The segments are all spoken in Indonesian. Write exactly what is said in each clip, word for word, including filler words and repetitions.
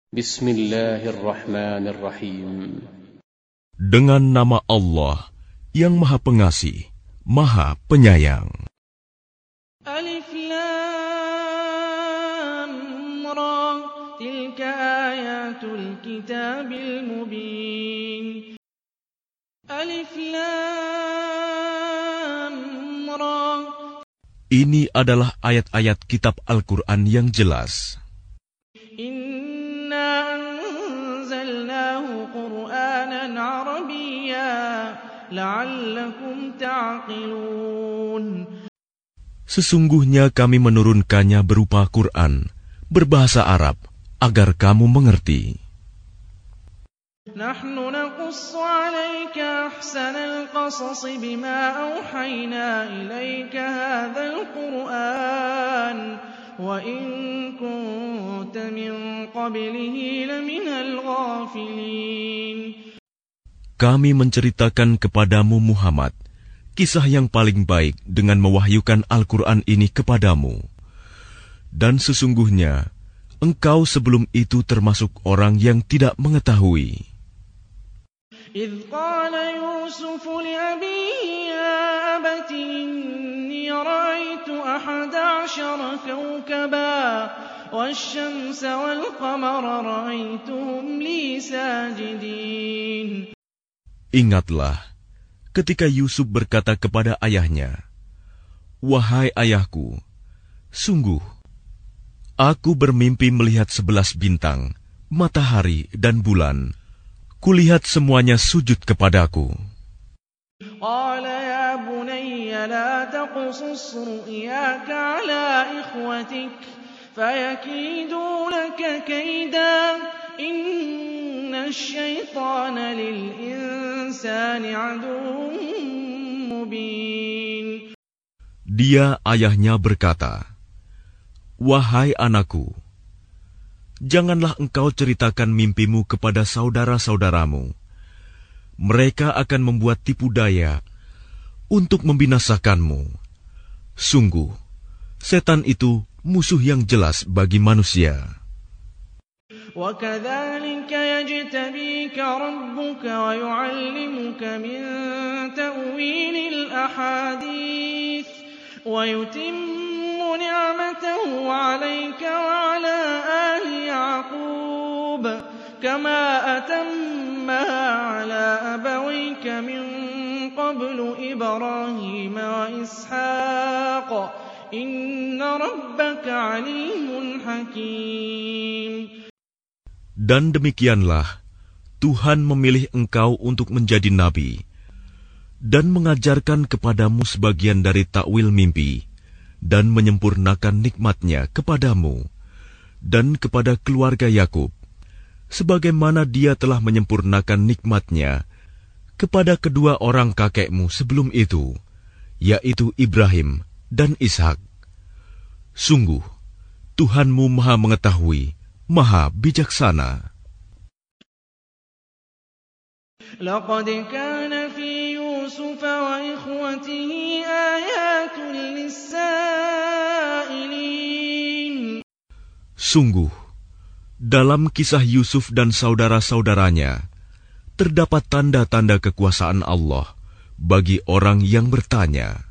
Bismillahirrahmanirrahim. Dengan nama Allah yang Maha Pengasih, Maha Penyayang. Alif Lam Ra, tilka ayatul kitabil mubin. Alif Lam Ra. Ini adalah ayat-ayat kitab Al-Quran yang jelas. Inna anzalnahu Qur'anan Arabiyya la'allakum ta'qilun. Sesungguhnya kami menurunkannya berupa Quran, berbahasa Arab, agar kamu mengerti. Nahnu naqussu 'alaika ahsanal qasasi bima awhayna ilaika hadzal Qur'an wa in kunta min qablihi laminal ghafilin. Kami menceritakan kepadamu Muhammad kisah yang paling baik dengan mewahyukan Al-Quran ini kepadamu. Dan sesungguhnya engkau sebelum itu termasuk orang yang tidak mengetahui. إذ قال يوسف لأبيه يا أبت إني رأيت أحد عشر كوكبا والشمس والقمر رأيتهم لي ساجدين. Ingatlah ketika Yusuf berkata kepada ayahnya, "Wahai ayahku, sungguh aku bermimpi melihat sebelas bintang, matahari dan bulan. Kulihat semuanya sujud kepadaku." قال يا بني لا تقصص رؤياك على إخوتك فيكيدوا لك كيدا إن الشيطان للإنسان عدو مبين. Dia ayahnya berkata, "Wahai anakku, janganlah engkau ceritakan mimpimu kepada saudara-saudaramu. Mereka akan membuat tipu daya untuk membinasakanmu. Sungguh, setan itu musuh yang jelas bagi manusia." وَكَذَلِكَ يَجْتَبِيكَ رَبُّكَ وَيُعَلِّمُكَ مِن تَأْوِيلِ الْأَحَادِيثِ وَيُتِمُّ نِعْمَتَهُ عَلَيْكَ وَعَلَى آلِ يَعْقُوبَ كَمَا أَتَمَّهَا عَلَى أَبَوَيْكَ مِن قَبْلُ إِبْرَاهِيمَ وَإِسْحَاقَ إِنَّ رَبَّكَ عَلِيمٌ حَكِيمٌ. Dan demikianlah Tuhan memilih engkau untuk menjadi nabi dan mengajarkan kepadamu sebagian dari takwil mimpi dan menyempurnakan nikmatnya kepadamu dan kepada keluarga Yakub, sebagaimana Dia telah menyempurnakan nikmatnya kepada kedua orang kakekmu sebelum itu, yaitu Ibrahim dan Ishak. Sungguh, Tuhanmu Maha Mengetahui, Maha Bijaksana. لقد كان في يوسف وإخوته آيات للسائلين. Sungguh, dalam kisah Yusuf dan saudara-saudaranya terdapat tanda-tanda kekuasaan Allah bagi orang yang bertanya.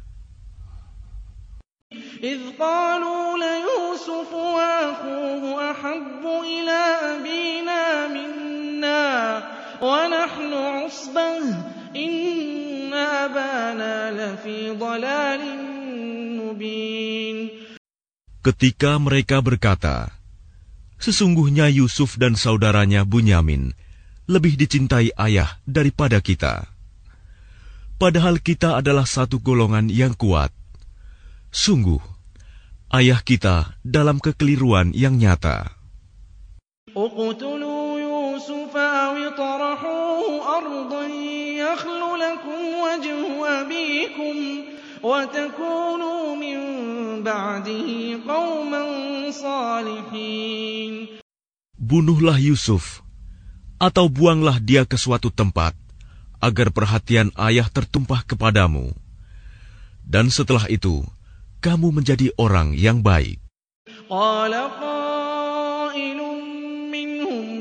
إذ قالوا ليوسف وأخوه أحب إلى أبينا منا ونحن عصبة إن أبانا لفي ضلال مبين. Ketika mereka berkata, "Sesungguhnya Yusuf dan saudaranya Bunyamin lebih dicintai ayah daripada kita, padahal kita adalah satu golongan yang kuat. Sungguh, ayah kita dalam kekeliruan yang nyata." اقتلوا يوسف أو اطرحوه أرضا يخل لكم وجه أبيكم وتكونوا من بعده قوما صالحين. Bunuhlah Yusuf, atau buanglah dia ke suatu tempat, agar perhatian ayah tertumpah kepadamu. Dan setelah itu, kamu menjadi orang yang baik. قال قائل منهم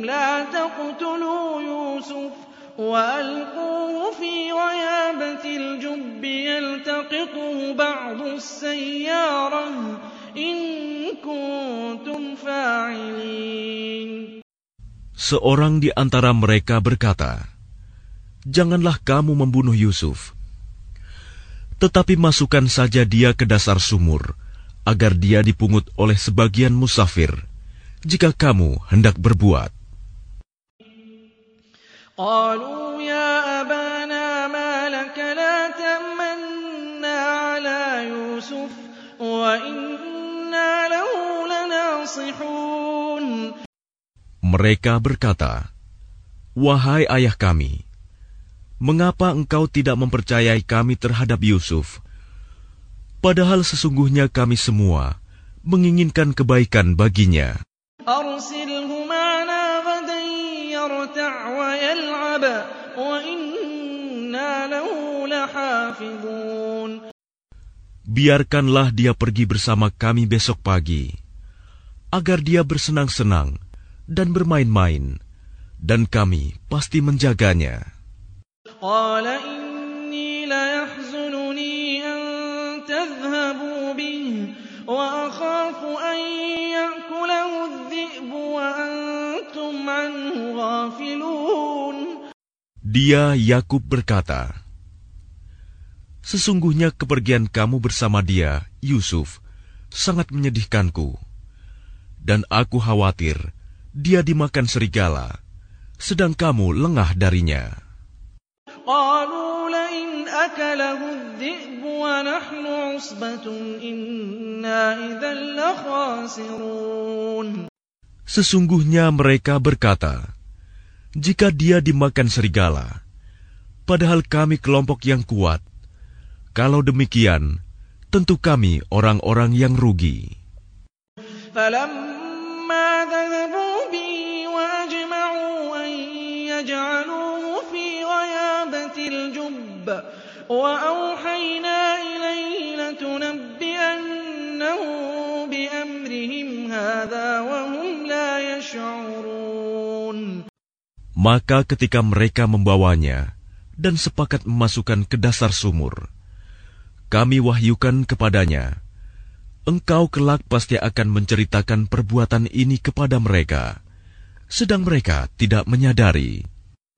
تقتلوا يوسف وألقوه في غيابة الجب يلتقطه بعض السيارة إن كنتم فاعلين. Seorang di antara mereka berkata, "Janganlah kamu membunuh Yusuf, tetapi masukkan saja dia ke dasar sumur, agar dia dipungut oleh sebagian musafir, jika kamu hendak berbuat." قالوا يا أبانا ما لك لا تأمنا على يوسف وإنا له لناصحون. Mereka berkata, "Wahai ayah kami, mengapa engkau tidak mempercayai kami terhadap Yusuf? Padahal sesungguhnya kami semua menginginkan kebaikan baginya. أرسله معنا غدا يرتع ويلعب وإنا له لحافظون. Biarkanlah dia pergi bersama kami besok pagi, agar dia bersenang-senang dan bermain-main, dan kami pasti menjaganya." قال إني ليحزنني أن تذهبوا به وأخاف أن يأكله الذئب وأنتم عنه غافلون. Dia Yakub berkata, "Sesungguhnya kepergian kamu bersama dia, Yusuf, sangat menyedihkanku, dan aku khawatir dia dimakan serigala, sedang kamu lengah darinya." قالوا لئن أكله الذئب ونحن عصبة إنا إذا لخاسرون. Sesungguhnya mereka berkata, "Jika dia dimakan serigala, padahal kami kelompok yang kuat, kalau demikian, tentu kami orang-orang yang rugi." فلما ذهبوا به وأجمعوا أن يجعلوه في غيابة الجب وأوحينا إليه لتنبئنهم بأمرهم هذا وهم لا يشعرون. Maka ketika mereka membawanya dan sepakat memasukkan ke dasar sumur, kami wahyukan kepadanya, "Engkau kelak pasti akan menceritakan perbuatan ini kepada mereka," sedang mereka tidak menyadari.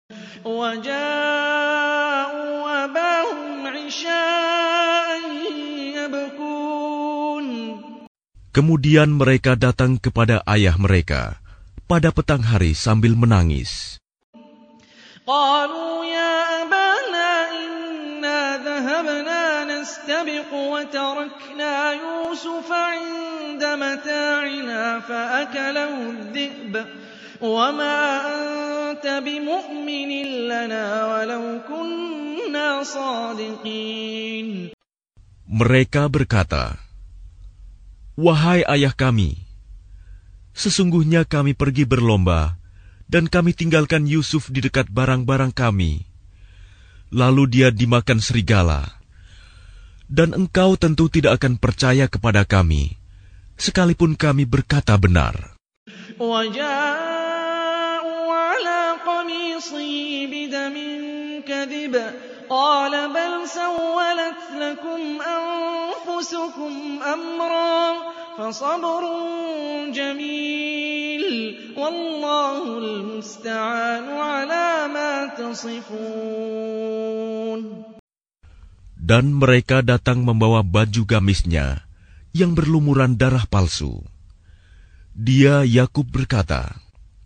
Kemudian mereka datang kepada ayah mereka pada petang hari sambil menangis. قالوا يا أبانا إنا ذهبنا نستبق وتركنا يوسف عند متاعنا فأكله الذئب وما أنت بمؤمن لنا ولو كنا صادقين. Mereka berkata, "Wahai ayah kami, sesungguhnya kami pergi berlomba dan kami tinggalkan Yusuf di dekat barang-barang kami. Lalu dia dimakan serigala. Dan engkau tentu tidak akan percaya kepada kami, sekalipun kami berkata benar." وَجَاءُوا عَلَى قَمِيصِهِ بِدَمٍ كَذِبٍ قَالَ بَلْ سَوَّلَتْ لَكُمْ أَنفُسُكُمْ أَمْرًا فَصَبْرٌ جَمِيلٌ وَاللَّهُ الْمُسْتَعَانُ عَلَى مَا تَصِفُونَ. Dan mereka datang membawa baju gamisnya yang berlumuran darah palsu. Dia Yakub berkata,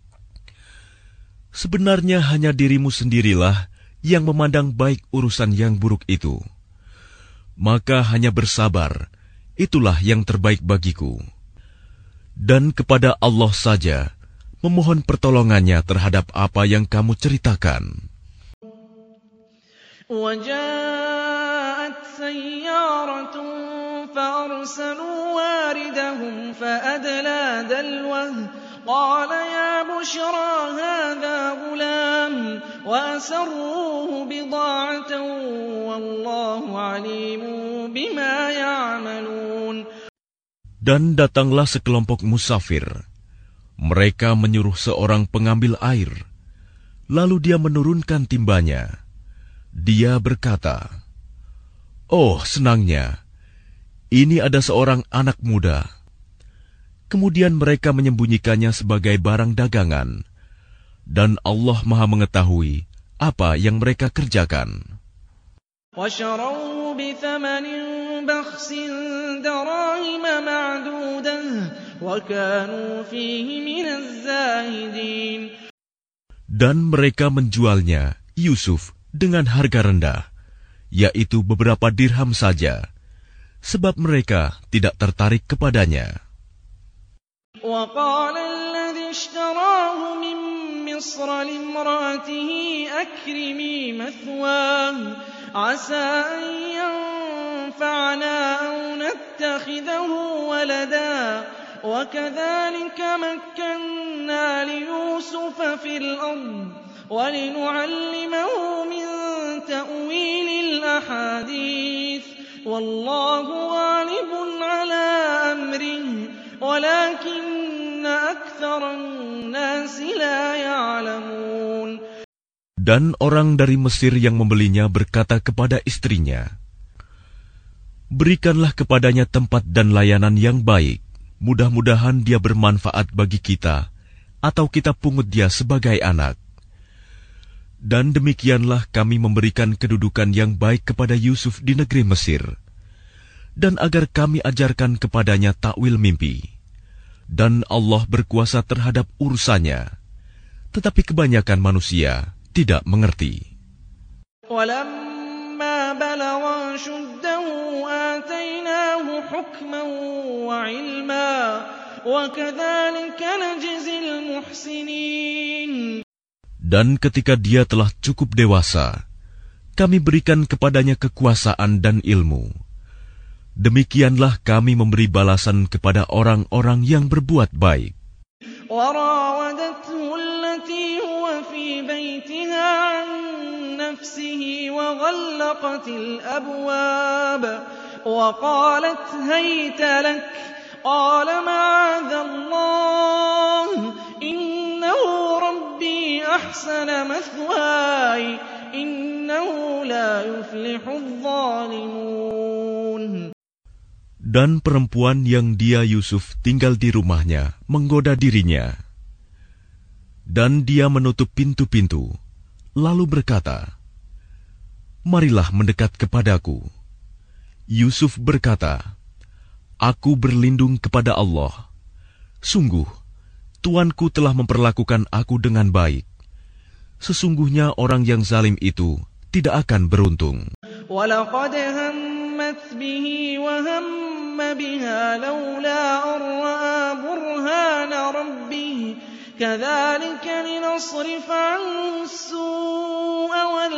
"Sebenarnya hanya dirimu sendirilah yang memandang baik urusan yang buruk itu. Maka hanya bersabar, itulah yang terbaik bagiku. Dan kepada Allah saja memohon pertolongannya terhadap apa yang kamu ceritakan." وَجَاءَتْ سَيَّارَةٌ فَأَرْسَلُوا وَارِدَهُمْ فَأَدْلَى دَلْوَهُ قَالَ يَا بُشْرَى هَٰذَا غُلَامٌ وَأَسَرُّوهُ بِضَاعَةً وَاللَّهُ عَلِيمٌ بِمَا يَعْمَلُونَ. Dan datanglah sekelompok musafir. Mereka menyuruh seorang pengambil air, lalu dia menurunkan timbanya. Dia berkata, "Oh, senangnya, ini ada seorang anak muda." Kemudian mereka menyembunyikannya sebagai barang dagangan, dan Allah Maha mengetahui apa yang mereka kerjakan. وَشَرَوْهُ بِثَمَنٍ بَخْسٍ دَرَاهِمَ مَعْدُودَةٍ وَكَانُوا فِيهِ مِنَ الزَّاهِدِينَ. Dan mereka menjualnya, Yusuf, dengan harga rendah, yaitu beberapa dirham saja, sebab mereka tidak tertarik kepadanya. وَقَالَ الَّذِي اشْتَرَاهُ مِن مِّصْرَ لِامْرَأَتِهِ أَكْرِمِي مَثْوَاهُ عَسَىٰ أَن يَنفَعَنَا أَوْ نَتَّخِذَهُ وَلَدًا وَكَذَٰلِكَ مَكَّنَّا لِيُوسُفَ فِي الْأَرْضِ وَلِنُعَلِّمَهُ مِن تَأْوِيلِ الْأَحَادِيثِ وَاللَّهُ غَالِبٌ عَلَىٰ أَمْرِهِ وَلَٰكِنَّ أَكْثَرَ النَّاسِ لَا يَعْلَمُونَ. Dan orang dari Mesir yang membelinya berkata kepada istrinya, "Berikanlah kepadanya tempat dan layanan yang baik. Mudah-mudahan dia bermanfaat bagi kita, atau kita pungut dia sebagai anak." Dan demikianlah kami memberikan kedudukan yang baik kepada Yusuf di negeri Mesir, dan agar kami ajarkan kepadanya takwil mimpi. Dan Allah berkuasa terhadap urusannya, tetapi kebanyakan manusia tidak mengerti. وَلَمَّا بَلَغَ أَشُدَّهُ آتَيْنَاهُ حُكْمًا وَعِلْمًا وَكَذَٰلِكَ نَجْزِي الْمُحْسِنِينَ. Dan ketika dia telah cukup dewasa, kami berikan kepadanya kekuasaan dan ilmu. Demikianlah kami memberi balasan kepada orang-orang yang berbuat baik. وَرَاوَدَتْهُ الَّتِي هُوَ فِي بَيْتِهَا عَن نَّفْسِهِ وَغَلَّقَتِ الْأَبْوَابَ وَقَالَتْ هَيْتَ لَكَ قَالَ مَعَاذَ اللَّهِ إِنَّهُ رَبِّي أَحْسَنَ مَثْوَايَ إِنَّهُ لَا يُفْلِحُ الظَّالِمُونَ. Dan perempuan yang dia Yusuf tinggal di rumahnya menggoda dirinya. Dan dia menutup pintu-pintu, lalu berkata, "Marilah mendekat kepadaku." Yusuf berkata, "Aku berlindung kepada Allah. Sungguh, Tuanku telah memperlakukan aku dengan baik. Sesungguhnya orang yang zalim itu tidak akan beruntung." وَلَقَدْ هَمَّتْ بِهِ وَهَمَّ بِهَا لَوْلَا أَن رَّأَىٰ بُرْهَانَ رَبِّهِ كَذَٰلِكَ لِنَصْرِفَ عَنْهُ السُّوءَ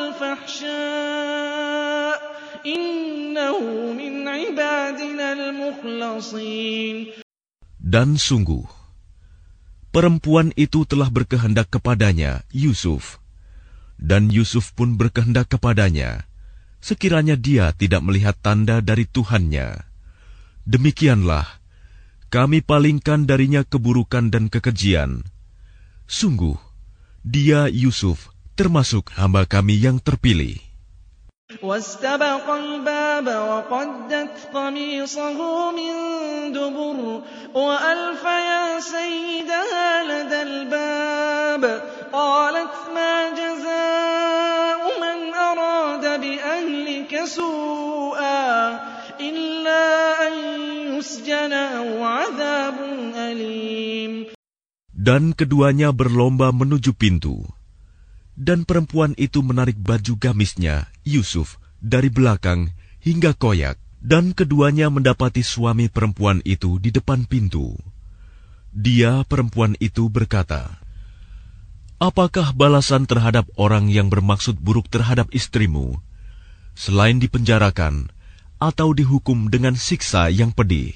وَالْفَحْشَاءَ إِنَّهُ مِنْ عِبَادِنَا الْمُخْلَصِينَ. Dan sungguh, perempuan itu telah berkehendak kepadanya, Yusuf, dan Yusuf pun berkehendak kepadanya, sekiranya dia tidak melihat tanda dari Tuhannya. Demikianlah, kami palingkan darinya keburukan dan kekejian. Sungguh, dia Yusuf termasuk hamba kami yang terpilih. وَاسْتَبَقَ الْبَابَ وَقَدَّتْ قَمِيصَهُ مِن دُبُرٍ وَأَلْفَ يَا سَيِّدَهَا لَدَى الْبَابِ قَالَتْ مَا جَزَاءُ مَنْ أَرَادَ بِأَهْلِكَ سُوءًا إِلَّا أَن يُسْجَنَ أَوْ عَذَابٌ أَلِيمٌ. Dan keduanya berlomba menuju pintu. Dan perempuan itu menarik baju gamisnya, Yusuf, dari belakang hingga koyak. Dan keduanya mendapati suami perempuan itu di depan pintu. Dia, perempuan itu, berkata, "Apakah balasan terhadap orang yang bermaksud buruk terhadap istrimu, selain dipenjarakan atau dihukum dengan siksa yang pedih?"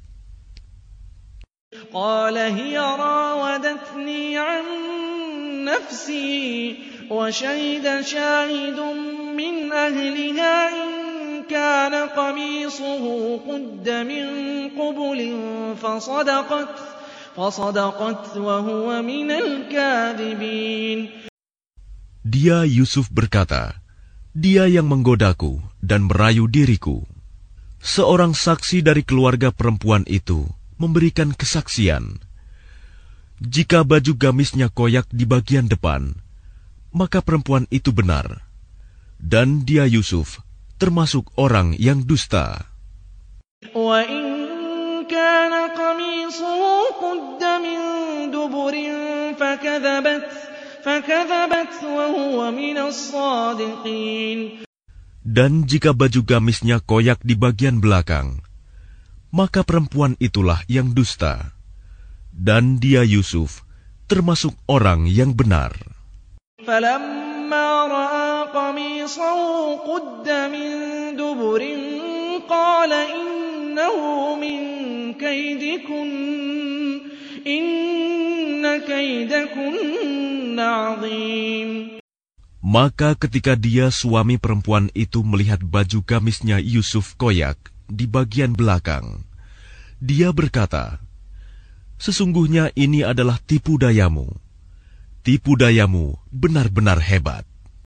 قَالَ هِيَ رَاوَدَتْنِي عَن نَّفْسِي وَشَهِدَ شَاهِدٌ مِّنْ أَهْلِهَا إِن كَانَ قَمِيصُهُ قُدَّ مِن قُبُلٍ فَصَدَقَتْ فصدقت وهو من الكاذبين. Dia Yusuf berkata, dia yang menggodaku dan merayu diriku. Seorang saksi dari keluarga perempuan itu memberikan kesaksian. Jika baju gamisnya koyak di bagian depan, maka perempuan itu benar. Dan dia Yusuf termasuk orang yang dusta. وَإِنْ كَانَ قَمِيصُهُ قُدَّ مِنْ دُبُرٍ فَكَذَبَتْ فَكَذَبَتْ وَهُوَ مِنَ الصَّادِقِينَ. Dan jika baju gamisnya koyak di bagian belakang, maka perempuan itulah yang dusta. Dan dia Yusuf termasuk orang yang benar. فَلَمَّا رَأَى قَمِيصَهُ قُدَّ مِنْ دُبُرٍ قَالَ إِنَّهُ مِنْ كَيْدِكُنَّ إِنَّ كَيْدَكُنَّ عَظِيمٌ. Maka ketika dia suami perempuan itu melihat baju gamisnya Yusuf koyak di bagian belakang, dia berkata, sesungguhnya ini adalah tipu dayamu. Tipu dayamu benar-benar hebat.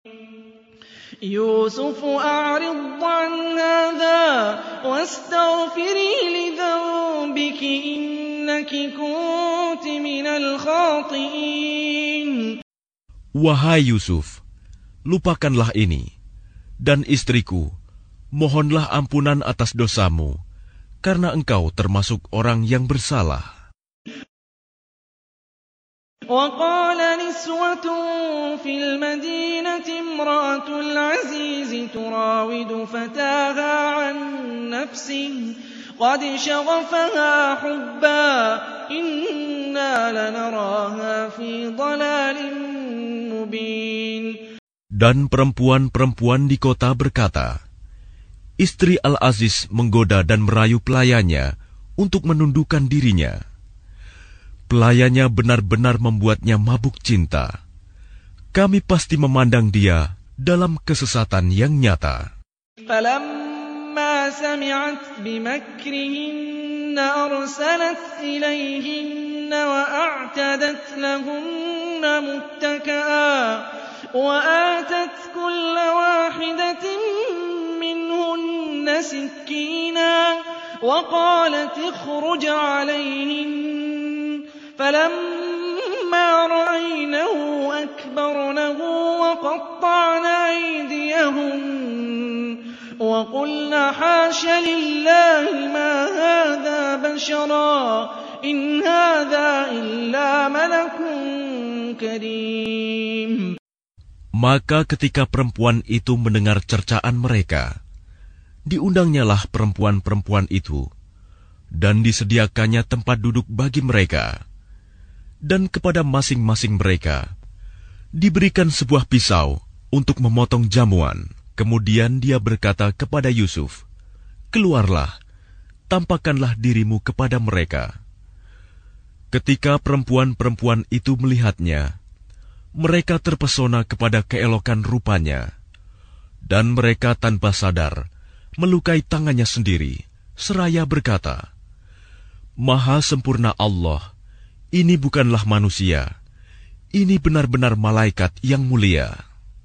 يوسف أعرض عن هذا واستغفري لذنبك إنك كنت من الخاطئين. Wahai Yusuf, lupakanlah ini, dan istriku, mohonlah ampunan atas dosamu, karena engkau termasuk orang yang bersalah. وقال نسوة في المدينة امرأة العزيز تراود فتاها عن نفسه قد شغفها حبا إنا لنراها في ضلال مبين. Dan perempuan-perempuan di kota berkata, istri Al-Aziz menggoda dan merayu pelayannya untuk menundukkan dirinya. Pelayannya benar-benar membuatnya mabuk cinta. Kami pasti memandang dia dalam kesesatan yang nyata. فَلَمَّا سَمِعَتْ بِمَكْرِهِنَّ أَرْسَلَتْ إِلَيْهِنَّ وَأَعْتَدَتْ لَهُنَّ مُتَّكَأً وَآتَتْ كُلَّ وَاحِدَةٍ مِّنْهُنَّ سِكِّينًا وَقَالَتِ اخْرُجْ عَلَيْهِنَّ فَلَمَّا رَأَيْنَهُ أَكْبَرْنَهُ وَقَطَّعْنَ أَيْدِيَهُنَّ وَقُلْنَ حَاشَ لِلَّهِ مَا هَذَا بَشَرًا إِنْ هَذَا إِلَّا مَلَكٌ كَرِيمٌ. Maka ketika perempuan itu mendengar cercaan mereka, diundangnyalah perempuan-perempuan itu, dan disediakannya tempat duduk bagi mereka. Dan kepada masing-masing mereka diberikan sebuah pisau untuk memotong jamuan. Kemudian dia berkata kepada Yusuf, keluarlah, tampakkanlah dirimu kepada mereka. Ketika perempuan-perempuan itu melihatnya, mereka terpesona kepada keelokan rupanya, dan mereka tanpa sadar melukai tangannya sendiri, seraya berkata, Maha sempurna Allah, ini bukanlah manusia, ini benar-benar malaikat yang mulia.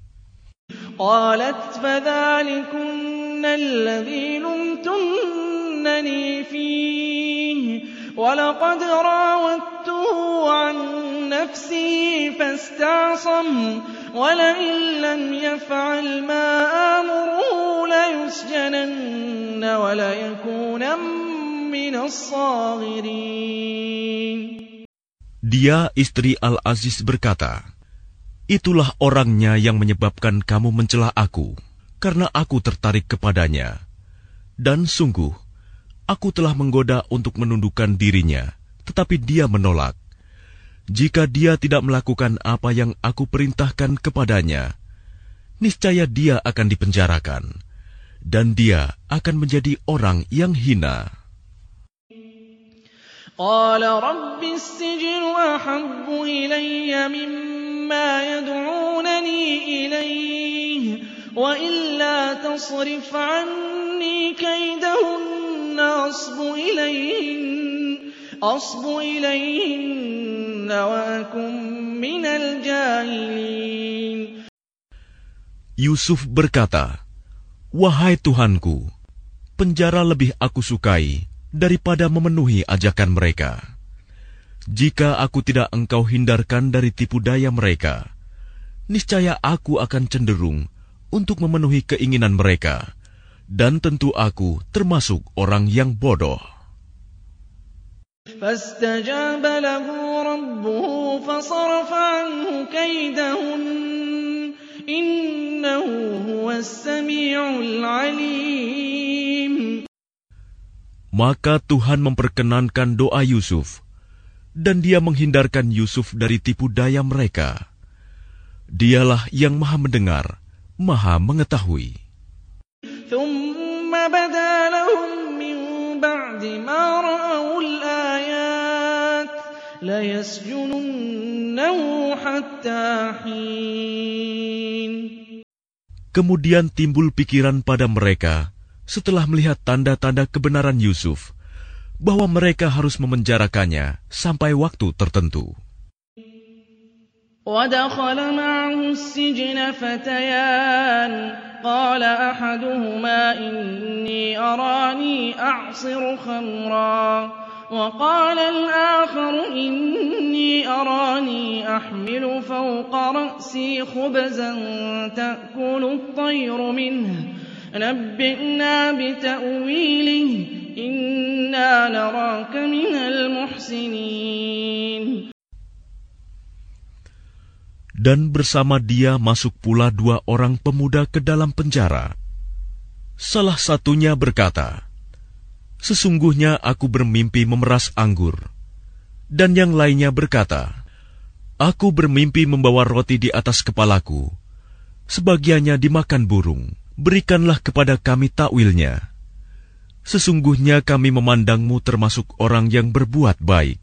قالت فذلكن الذي لمتنني فيه ولقد راودته عن نفسه فاستعصم ولئن لم يفعل ما آمره ليسجنن وليكونا من الصاغرين. Dia, istri Al-Aziz, berkata, itulah orangnya yang menyebabkan kamu mencela aku, karena aku tertarik kepadanya. Dan sungguh, aku telah menggoda untuk menundukkan dirinya, tetapi dia menolak. Jika dia tidak melakukan apa yang aku perintahkan kepadanya, niscaya dia akan dipenjarakan, dan dia akan menjadi orang yang hina. قال رب السجن أحب إلي مما يدعونني إليه وإلا تصرف عني كيدهن أصب إليهن أصب إليهن وأكن من الجاهلين. Yusuf berkata, "Wahai Tuhanku, penjara lebih aku sukai daripada memenuhi ajakan mereka. Jika aku tidak engkau hindarkan dari tipu daya mereka, niscaya aku akan cenderung untuk memenuhi keinginan mereka, dan tentu aku termasuk orang yang bodoh." فاستجاب له ربه فصرف عنه كيدهن إنه هو السميع العليم. Maka Tuhan memperkenankan doa Yusuf, dan Dia menghindarkan Yusuf dari tipu daya mereka. Dialah yang Maha Mendengar, Maha Mengetahui. ثم بدا لهم من بعد ما رأوا الآيات ليسجننه حتى حين. Kemudian timbul pikiran pada mereka setelah melihat tanda-tanda kebenaran Yusuf, bahwa mereka harus memenjarakannya sampai waktu tertentu. وَدَخَلَ مَعَهُ السِّجْنَ فَتَيَانِ قَالَ أَحَدُهُمَا إِنِّي أَرَانِي أَعْصِرُ خَمْرًا وَقَالَ الْآخَرُ إِنِّي أَرَانِي أَحْمِلُ فَوْقَ رَأْسِي خُبْزًا تَأْكُلُ الطَّيْرُ مِنْهُ نَبِّئْنَا بِتَأْوِيلِهِ إِنَّا نَرَاكَ مِنَ الْمُحْسِنِينَ. Dan bersama dia masuk pula dua orang pemuda ke dalam penjara. Salah satunya berkata, "Sesungguhnya aku bermimpi memeras anggur." Dan yang lainnya berkata, "Aku bermimpi membawa roti di atas kepalaku. Sebagiannya dimakan burung. Berikanlah kepada kami takwilnya. Sesungguhnya kami memandangmu termasuk orang yang berbuat baik."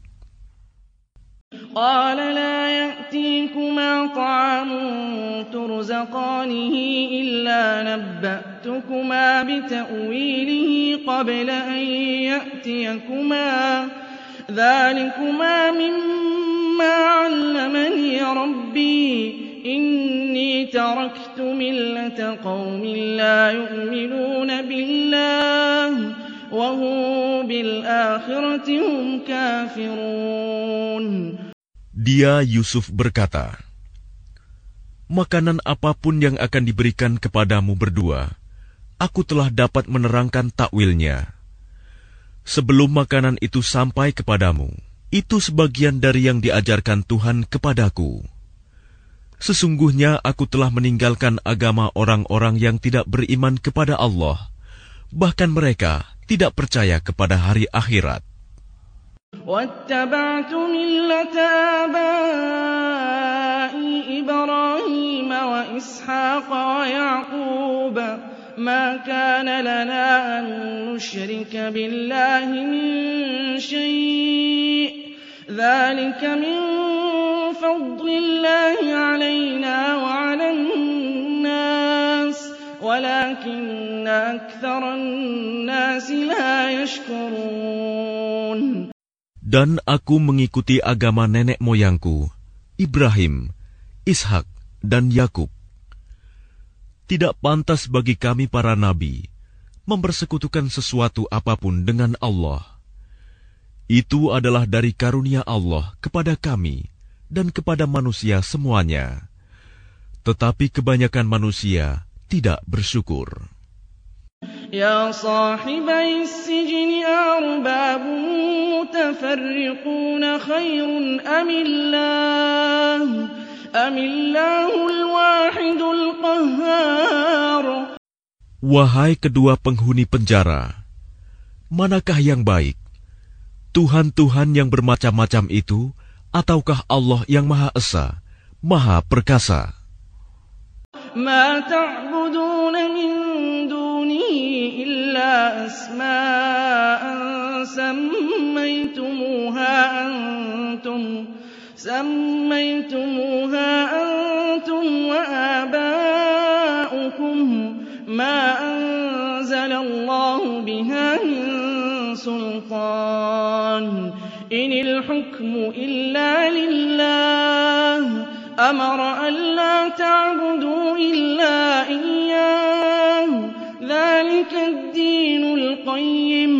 قال لا يأتيكما طعام ترزقانه إلا نبأتكما بتأويله قبل أن يأتيكما ذلكما مما علمني ربي إني تركت ملة قوم لا يؤمنون بالله وهم بالآخرة هم كافرون. Dia Yusuf berkata, "Makanan apapun yang akan diberikan kepadamu berdua, aku telah dapat menerangkan takwilnya. Sebelum makanan itu sampai kepadamu, itu sebagian dari yang diajarkan Tuhan kepadaku. Sesungguhnya aku telah meninggalkan agama orang-orang yang tidak beriman kepada Allah, bahkan mereka tidak percaya kepada hari akhirat. وَاتَّبَعْتُ مِلَّةَ آبَائِي إِبْرَاهِيمَ وَإِسْحَاقَ وَيَعْقُوبَ مَا كَانَ لَنَا أَن نُّشْرِكَ بِاللَّهِ مِن شَيْءٍ ذَلِكَ مِن فَضْلِ اللَّهِ عَلَيْنَا وَعَلَى النَّاسِ وَلَكِنَّ أَكْثَرَ النَّاسِ لَا يَشْكُرُونَ. Dan aku mengikuti agama nenek moyangku, Ibrahim, Ishak, dan Yakub. Tidak pantas bagi kami para nabi mempersekutukan sesuatu apapun dengan Allah. Itu adalah dari karunia Allah kepada kami dan kepada manusia semuanya. Tetapi kebanyakan manusia tidak bersyukur. يا صاحبي السجن أأرباب متفرقون خير أم الله أم الله الواحد القهار. Wahai kedua penghuni penjara, manakah yang baik? Tuhan-Tuhan yang bermacam-macam itu, ataukah Allah yang Maha Esa, Maha Perkasa? ما تعبدون من دونه إلا أسماء سميتموها أنتم سميتموها أنتم وآباؤكم ما أنزل الله بها من سلطان إن الحكم إلا لله أمر ألا تعبدوا إلا إياه ذلك الدين القيم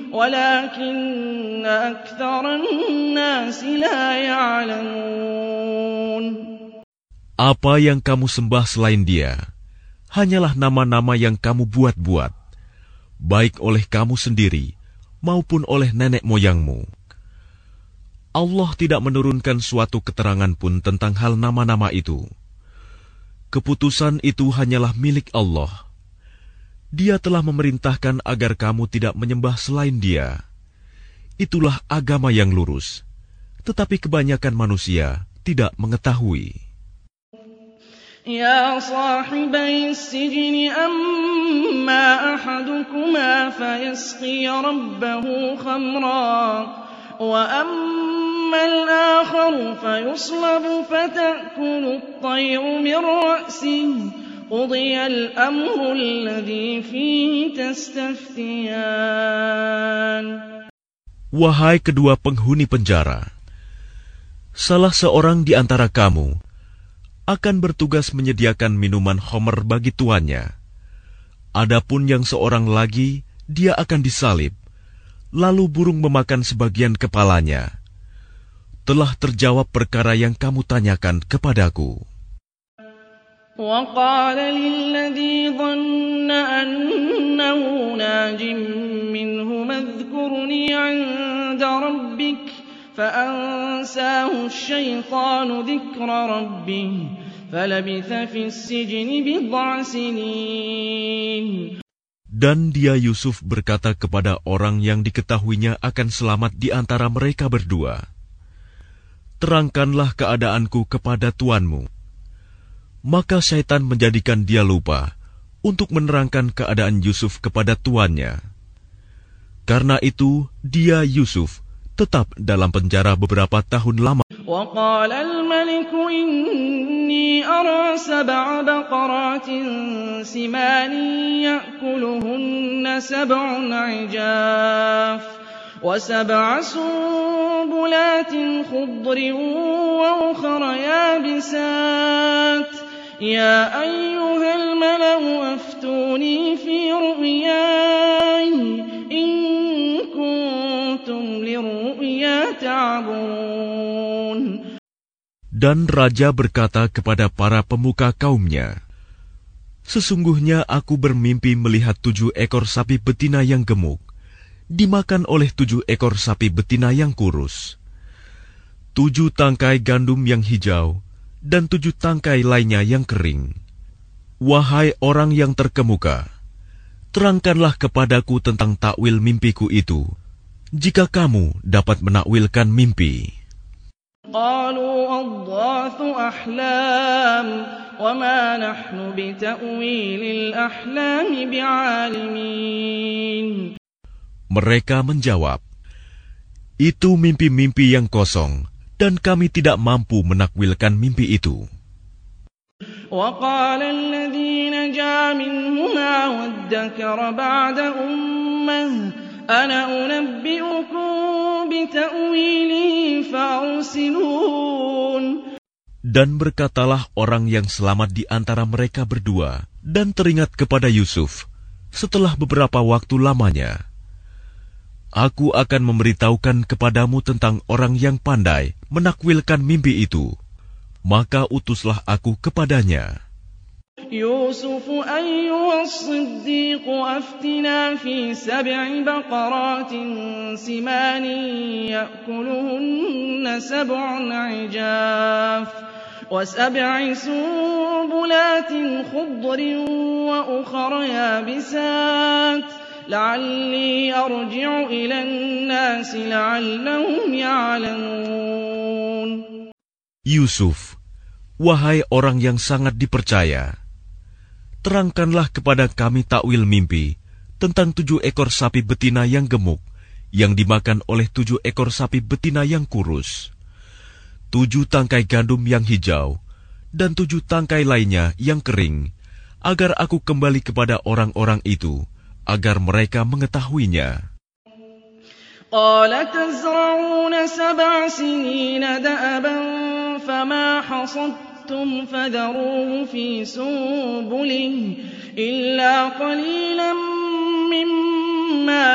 ولكن أكثر الناس لا يعلمون. Apa yang kamu sembah selain Dia hanyalah nama-nama yang kamu buat-buat, baik oleh kamu sendiri maupun oleh nenek moyangmu. Allah tidak menurunkan suatu keterangan pun tentang hal nama-nama itu. Keputusan itu hanyalah milik Allah. Dia telah memerintahkan agar kamu tidak menyembah selain Dia. Itulah agama yang lurus, tetapi kebanyakan manusia tidak mengetahui. يا صاحبي السجن أما أحدكما فيسقي ربه خمرا وأما الآخر فيصلب فتأكل الطير من رأسه قضي الأمر الذي فيه تستفتيان. Wahai kedua penghuni penjara, salah seorang di antara kamu akan bertugas menyediakan minuman khamr bagi tuannya. Adapun yang seorang lagi, dia akan disalib, lalu burung memakan sebagian kepalanya. Telah terjawab perkara yang kamu tanyakan kepadaku. وقال للذي ظن أنه ناج منهما اذكرني عند ربك فأنساه الشيطان ذكر ربه فلبث في السجن بضع سنين. Dan dia Yusuf berkata kepada orang yang diketahuinya akan selamat di antara mereka berdua, terangkanlah keadaanku kepada tuanmu. Maka syaitan menjadikan dia lupa untuk menerangkan keadaan Yusuf kepada tuannya. Karena itu dia Yusuf tetap dalam penjara beberapa tahun lama. وقال الملك إني أرى سبع بقرات سمان يأكلهن سبع عجاف وسبع سنبلات خضر وأخر يابسات يا أيها الملأ أفتوني في رؤياي إن كنتم للرؤيا تعبرون. Dan raja berkata kepada para pemuka kaumnya, sesungguhnya aku bermimpi melihat tujuh ekor sapi betina yang gemuk dimakan oleh tujuh ekor sapi betina yang kurus, tujuh tangkai gandum yang hijau, dan tujuh tangkai lainnya yang kering. Wahai orang yang terkemuka, terangkanlah kepadaku tentang takwil mimpiku itu, jika kamu dapat menakwilkan mimpi. قالوا أضغاث أحلام وما نحن بتأويل الأحلام بعالمين. Mereka menjawab, itu mimpi-mimpi yang kosong, dan kami tidak mampu menakwilkan mimpi itu. وقال الذي نجا منهما وادكر بعد أمة أنا أنبئكم بتأويله فأرسلون. Dan berkatalah orang yang selamat di antara mereka berdua dan teringat kepada Yusuf setelah beberapa waktu lamanya. Aku akan memberitahukan kepadamu tentang orang yang pandai menakwilkan mimpi itu. Maka utuslah aku kepadanya. يوسف أيها الصديق أفتنا في سبع بقرات سمان يأكلهن سبع عجاف وسبع سنبلات خضر وأخر يابسات لعلي أرجع إلى الناس لعلهم يعلمون. Yusuf, wahai orang yang sangat dipercaya, terangkanlah kepada kami takwil mimpi tentang tujuh ekor sapi betina yang gemuk yang dimakan oleh tujuh ekor sapi betina yang kurus, tujuh tangkai gandum yang hijau, dan tujuh tangkai lainnya yang kering, agar aku kembali kepada orang-orang itu, agar mereka mengetahuinya. قال تزرعون سبع سنين دأبا فما حصدتم فذروه في سنبله إلا قليلا مما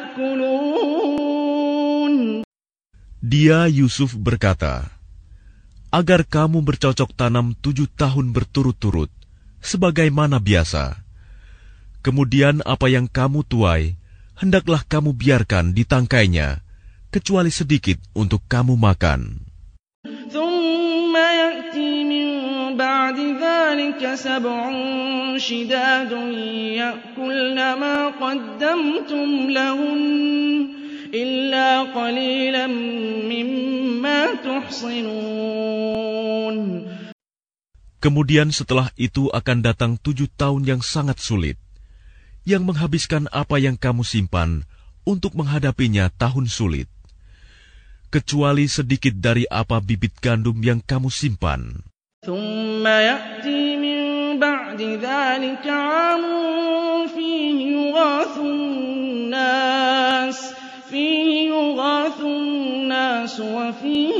تأكلون. Dia Yusuf berkata, agar kamu bercocok tanam tujuh tahun berturut-turut, sebagaimana biasa. Kemudian apa yang kamu tuai, hendaklah kamu biarkan di tangkainya, kecuali sedikit untuk kamu makan. ثم يأتي من بعد ذلك سبع شداد يأكلن ما قدمتم لهن إلا قليلا مما تحصنون. Kemudian setelah itu akan datang tujuh tahun yang sangat sulit, yang menghabiskan apa yang kamu simpan untuk menghadapinya tahun sulit, kecuali sedikit dari apa bibit gandum yang kamu simpan. ثم يأتي من بعد ذلك عام فيه يغاث الناس فيه يغاث الناس وفيه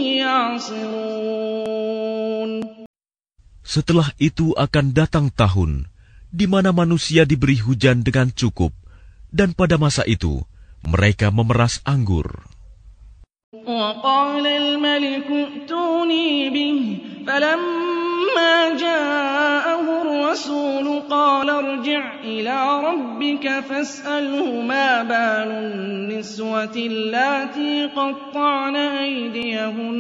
يعصرون. Setelah itu akan datang tahun di mana manusia diberi hujan dengan cukup, dan pada masa itu mereka memeras anggur. وقال الملك ائتوني به فلما جاءه الرسول قال ارجع إلى ربك فاسأله ما بال النسوة اللاتي قطعن أيديهن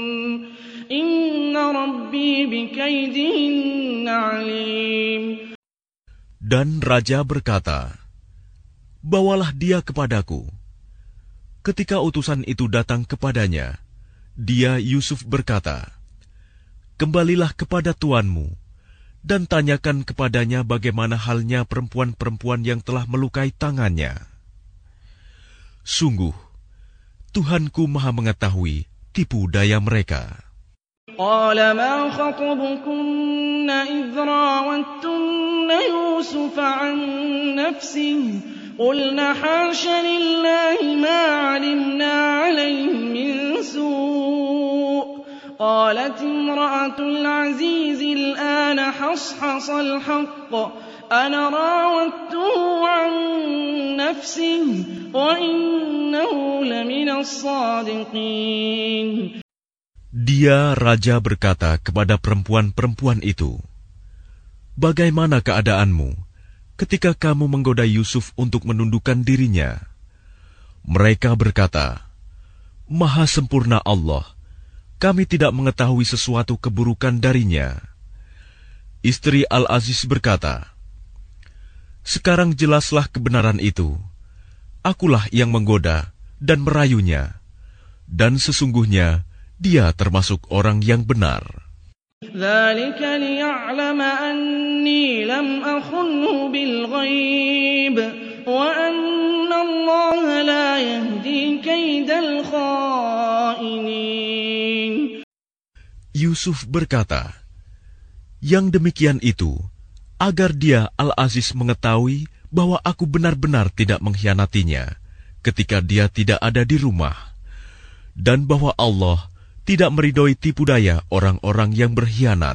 إن ربي بكيدهن عليم. Dan raja berkata, bawalah dia kepadaku. Ketika utusan itu datang kepadanya, dia Yusuf berkata, kembalilah kepada tuanmu, dan tanyakan kepadanya bagaimana halnya perempuan-perempuan yang telah melukai tangannya. Sungguh, Tuhanku Maha mengetahui tipu daya mereka. قال ما خطبكن إذ راوتن يوسف عن نفسه قلنا حاش لله ما علمنا عليه من سوء قالت امرأة العزيز الآن حصحص الحق أنا راودته عن نفسه وإنه لمن الصادقين. Dia raja berkata kepada perempuan-perempuan itu, bagaimana keadaanmu ketika kamu menggoda Yusuf untuk menundukkan dirinya? Mereka berkata, Maha sempurna Allah, kami tidak mengetahui sesuatu keburukan darinya. Istri Al-Aziz berkata, sekarang jelaslah kebenaran itu. Akulah yang menggoda dan merayunya, dan sesungguhnya dia termasuk orang yang benar. ذلك ليعلم أني لم أخنه بالغيب وأن الله لا يهدي كيد الخائنين. Yusuf berkata, yang demikian itu agar dia Al-Aziz mengetahui bahwa aku benar-benar tidak mengkhianatinya ketika dia tidak ada di rumah, dan bahwa Allah tidak meridhoi tipu daya orang-orang yang berkhianat.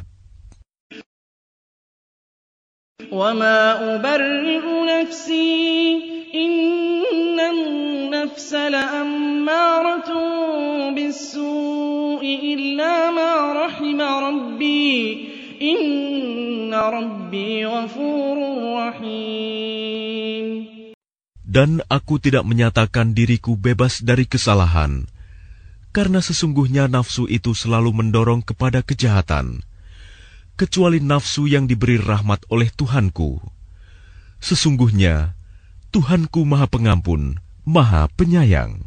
وَمَا أُبَرِّئُ نَفْسِي إِنَّ النَّفْسَ لَأَمَّارَةٌ بِالسُّوءِ إِلَّا مَا رَحِمَ رَبِّي إِنَّ رَبِّي غَفُورٌ رَحِيمٌ. Dan aku tidak menyatakan diriku bebas dari kesalahan, karena sesungguhnya nafsu itu selalu mendorong kepada kejahatan, kecuali nafsu yang diberi rahmat oleh Tuhanku. Sesungguhnya Tuhanku Maha Pengampun, Maha Penyayang.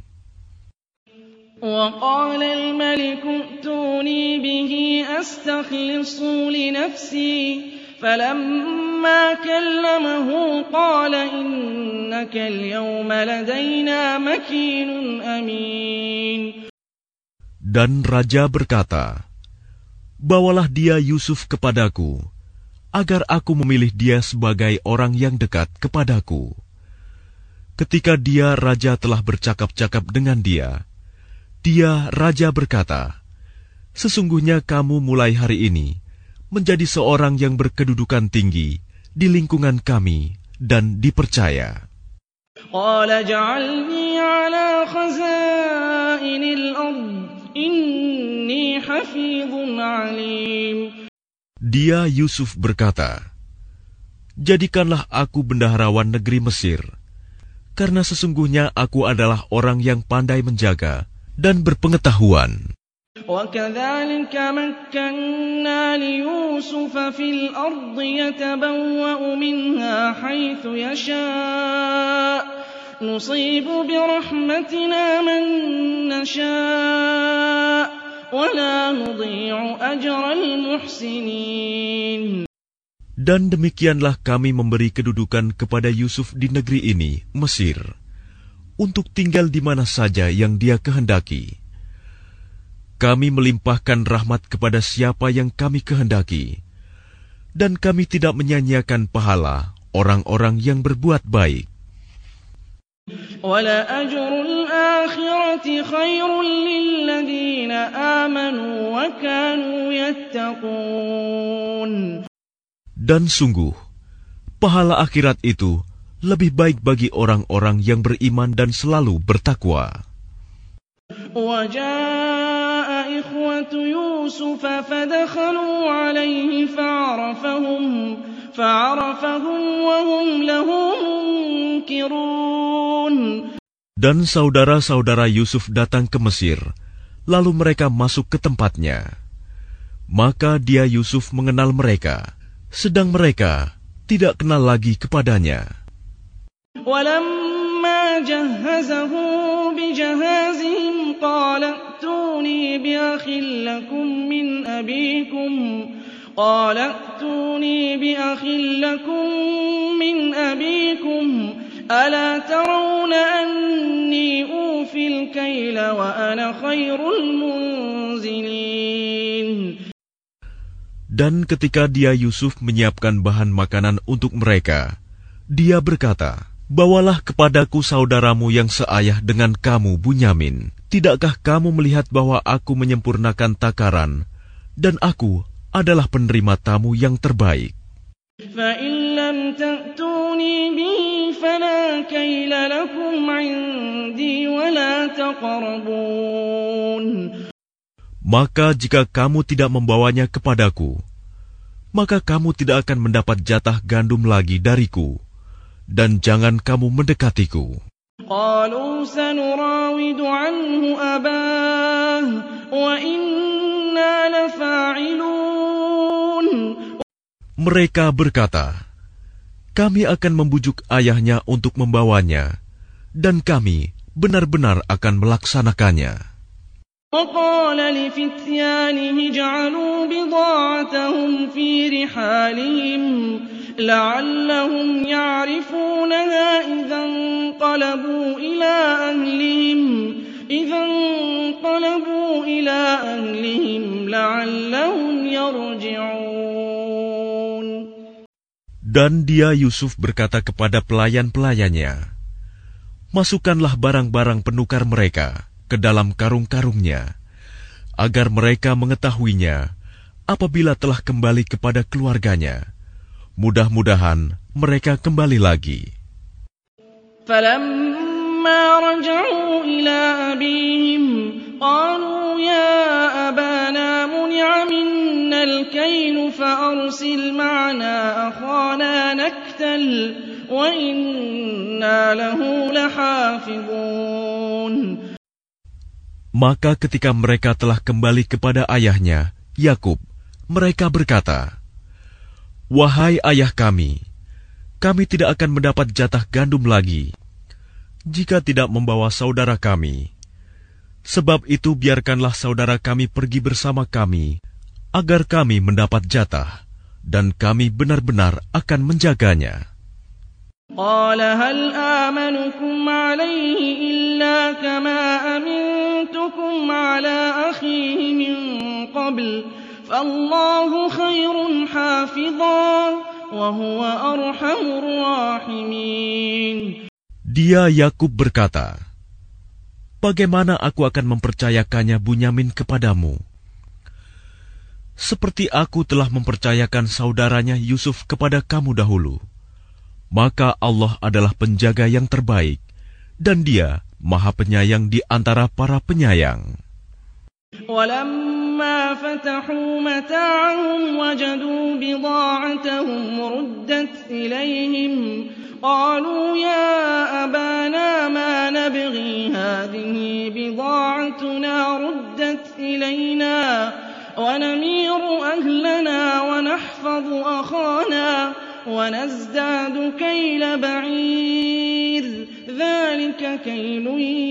وَقَالَ الْمَلِكُ ائْتُونِي بِهِ أَسْتَخْلِصْهُ لِنَفْسِي فَلَمَّا كَلَّمَهُ قَالَ إِنَّكَ الْيَوْمَ لَدَيْنَا مَكِينٌ أَمِينٌ. Dan raja berkata, bawalah dia Yusuf kepadaku, agar aku memilih dia sebagai orang yang dekat kepadaku. Ketika dia, raja, telah bercakap-cakap dengan dia, dia, raja, berkata, "Sesungguhnya kamu mulai hari ini menjadi seorang yang berkedudukan tinggi di lingkungan kami dan dipercaya." Qala ja'alni 'ala khazainil ard inni hafizun 'alim. Dia, Yusuf, berkata, "Jadikanlah aku bendaharawan negeri Mesir, karena sesungguhnya aku adalah orang yang pandai menjaga dan berpengetahuan." وَكَذَلِكَ مَكَّنَّا لِيُوسُفَ فِي الْأَرْضِ يَتَبَوَّأُ مِنْهَا حَيْثُ يَشَاءُ نُصِيبُ بِرَحْمَتِنَا مَن نَّشَاءُ وَلَا نُضِيعُ أَجْرَ الْمُحْسِنِينَ. Dan demikianlah kami memberi kedudukan kepada Yusuf di negeri ini, Mesir, untuk tinggal di mana saja yang dia kehendaki. Kami melimpahkan rahmat kepada siapa yang kami kehendaki, dan kami tidak menyanyiakan pahala orang-orang yang berbuat baik. وَلَأَجْرُ الْآخِرَةِ خَيْرٌ لِّلَّذِينَ آمَنُوا وَكَانُوا يَتَّقُونَ. Dan sungguh, pahala akhirat itu lebih baik bagi orang-orang yang beriman dan selalu bertakwa. وَجَاءَ إِخْوَةُ يُوسُفَ فَدَخَلُوا عَلَيْهِ فَعَرَفَهُمْ فَعَرَفَهُمْ وَهُمْ لَهُ مُنكِرُونَ. Dan saudara-saudara Yusuf datang ke Mesir, lalu mereka masuk ke tempatnya. Maka dia, Yusuf, mengenal mereka, sedang mereka tidak kenal lagi kepadanya. وَلَمَّا جَهَّزَهُم بِجَهَازِهِمْ قَالَ ائْتُونِي بِأَخٍ لَّكُم مِّنْ أَبِيكُمْ قَالَ ائْتُونِي بِأَخٍ لَّكُم مِّنْ أَبِيكُمْ أَلَا تَرَوْنَ أَنِّي أُوفِي الْكَيْلَ وَأَنَا خَيْرُ الْمُنزِلِينَ. Dan ketika dia, Yusuf, menyiapkan bahan makanan untuk mereka, dia berkata, "Bawalah kepadaku saudaramu yang seayah dengan kamu, Bunyamin. Tidakkah kamu melihat bahwa aku menyempurnakan takaran, dan aku adalah penerima tamu yang terbaik?" فَإِن لَّمْ تَأْتُونِي بِهِ فَلَا كَيْلَ لَكُمْ عِندِي وَلَا تَقْرَبُونَ. Maka jika kamu tidak membawanya kepadaku, maka kamu tidak akan mendapat jatah gandum lagi dariku, dan jangan kamu mendekatiku. قَالُوا سَنُرَاوِدُ عَنْهُ أَبَاهُ وَإِنَّا لَفَاعِلُونَ. Mereka berkata, "Kami akan membujuk ayahnya untuk membawanya, dan kami benar-benar akan melaksanakannya." وَقَالَ لِفِتْيَانِهِ اجْعَلُوا بِضَاعَتَهُمْ فِي رِحَالِهِمْ لَعَلَّهُمْ يَعْرِفُونَهَا إِذَا انقَلَبُوا إِلَىٰ أَهْلِهِمْ إِذَا انقَلَبُوا إِلَىٰ أَهْلِهِمْ لَعَلَّهُمْ يَرْجِعُونَ. Dan dia, Yusuf, berkata kepada pelayan-pelayannya, "Masukkanlah barang-barang penukar mereka ke dalam karung-karungnya, agar mereka mengetahuinya apabila telah kembali kepada keluarganya. Mudah-mudahan mereka kembali lagi." فَلَمَّا رَجَعُوا إِلَىٰ أَبِيهِمْ قَالُوا يَا أَبَانَا مُنِعَ مِنَّا الْكَيْلُ فَأَرْسِلْ مَعَنَا أَخَانَا نَكْتَلْ وَإِنَّا لَهُ لَحَافِظُونَ. Maka ketika mereka telah kembali kepada ayahnya, Yakub, mereka berkata, "Wahai ayah kami, kami tidak akan mendapat jatah gandum lagi jika tidak membawa saudara kami. Sebab itu biarkanlah saudara kami pergi bersama kami, agar kami mendapat jatah, dan kami benar-benar akan menjaganya." قَالَ هَلْ آمَنُكُمْ عَلَيْهِ إِلَّا كَمَا أَمِنتُكُمْ عَلَىٰ أَخِيهِ مِن قَبْلُ فَاللَّهُ خَيْرٌ حَافِظًا وَهُوَ أَرْحَمُ الرَّاحِمِينَ. Dia Yakub berkata, "Bagaimana aku akan mempercayakannya Bunyamin kepadamu? Seperti aku telah mempercayakan saudaranya Yusuf kepada kamu dahulu. Maka Allah adalah penjaga yang terbaik, dan Dia Maha Penyayang di antara para penyayang." وَلَمَّا فَتَحُوا مَتَاعَهُمْ وَجَدُوا بِضَاعَتَهُمْ رُدَّتْ إِلَيْهِمْ قَالُوا يَا أَبَانَا مَا نَبْغِي هَٰذِهِ بِضَاعَتُنَا رُدَّتْ إِلَيْنَا وَنَمِيرُ أَهْلَنَا وَنَحْفَظُ أَخَانَا وَنَزْدَادُ كَيْلَ بَعِيرٍ ذَٰلِكَ كَيْلٌ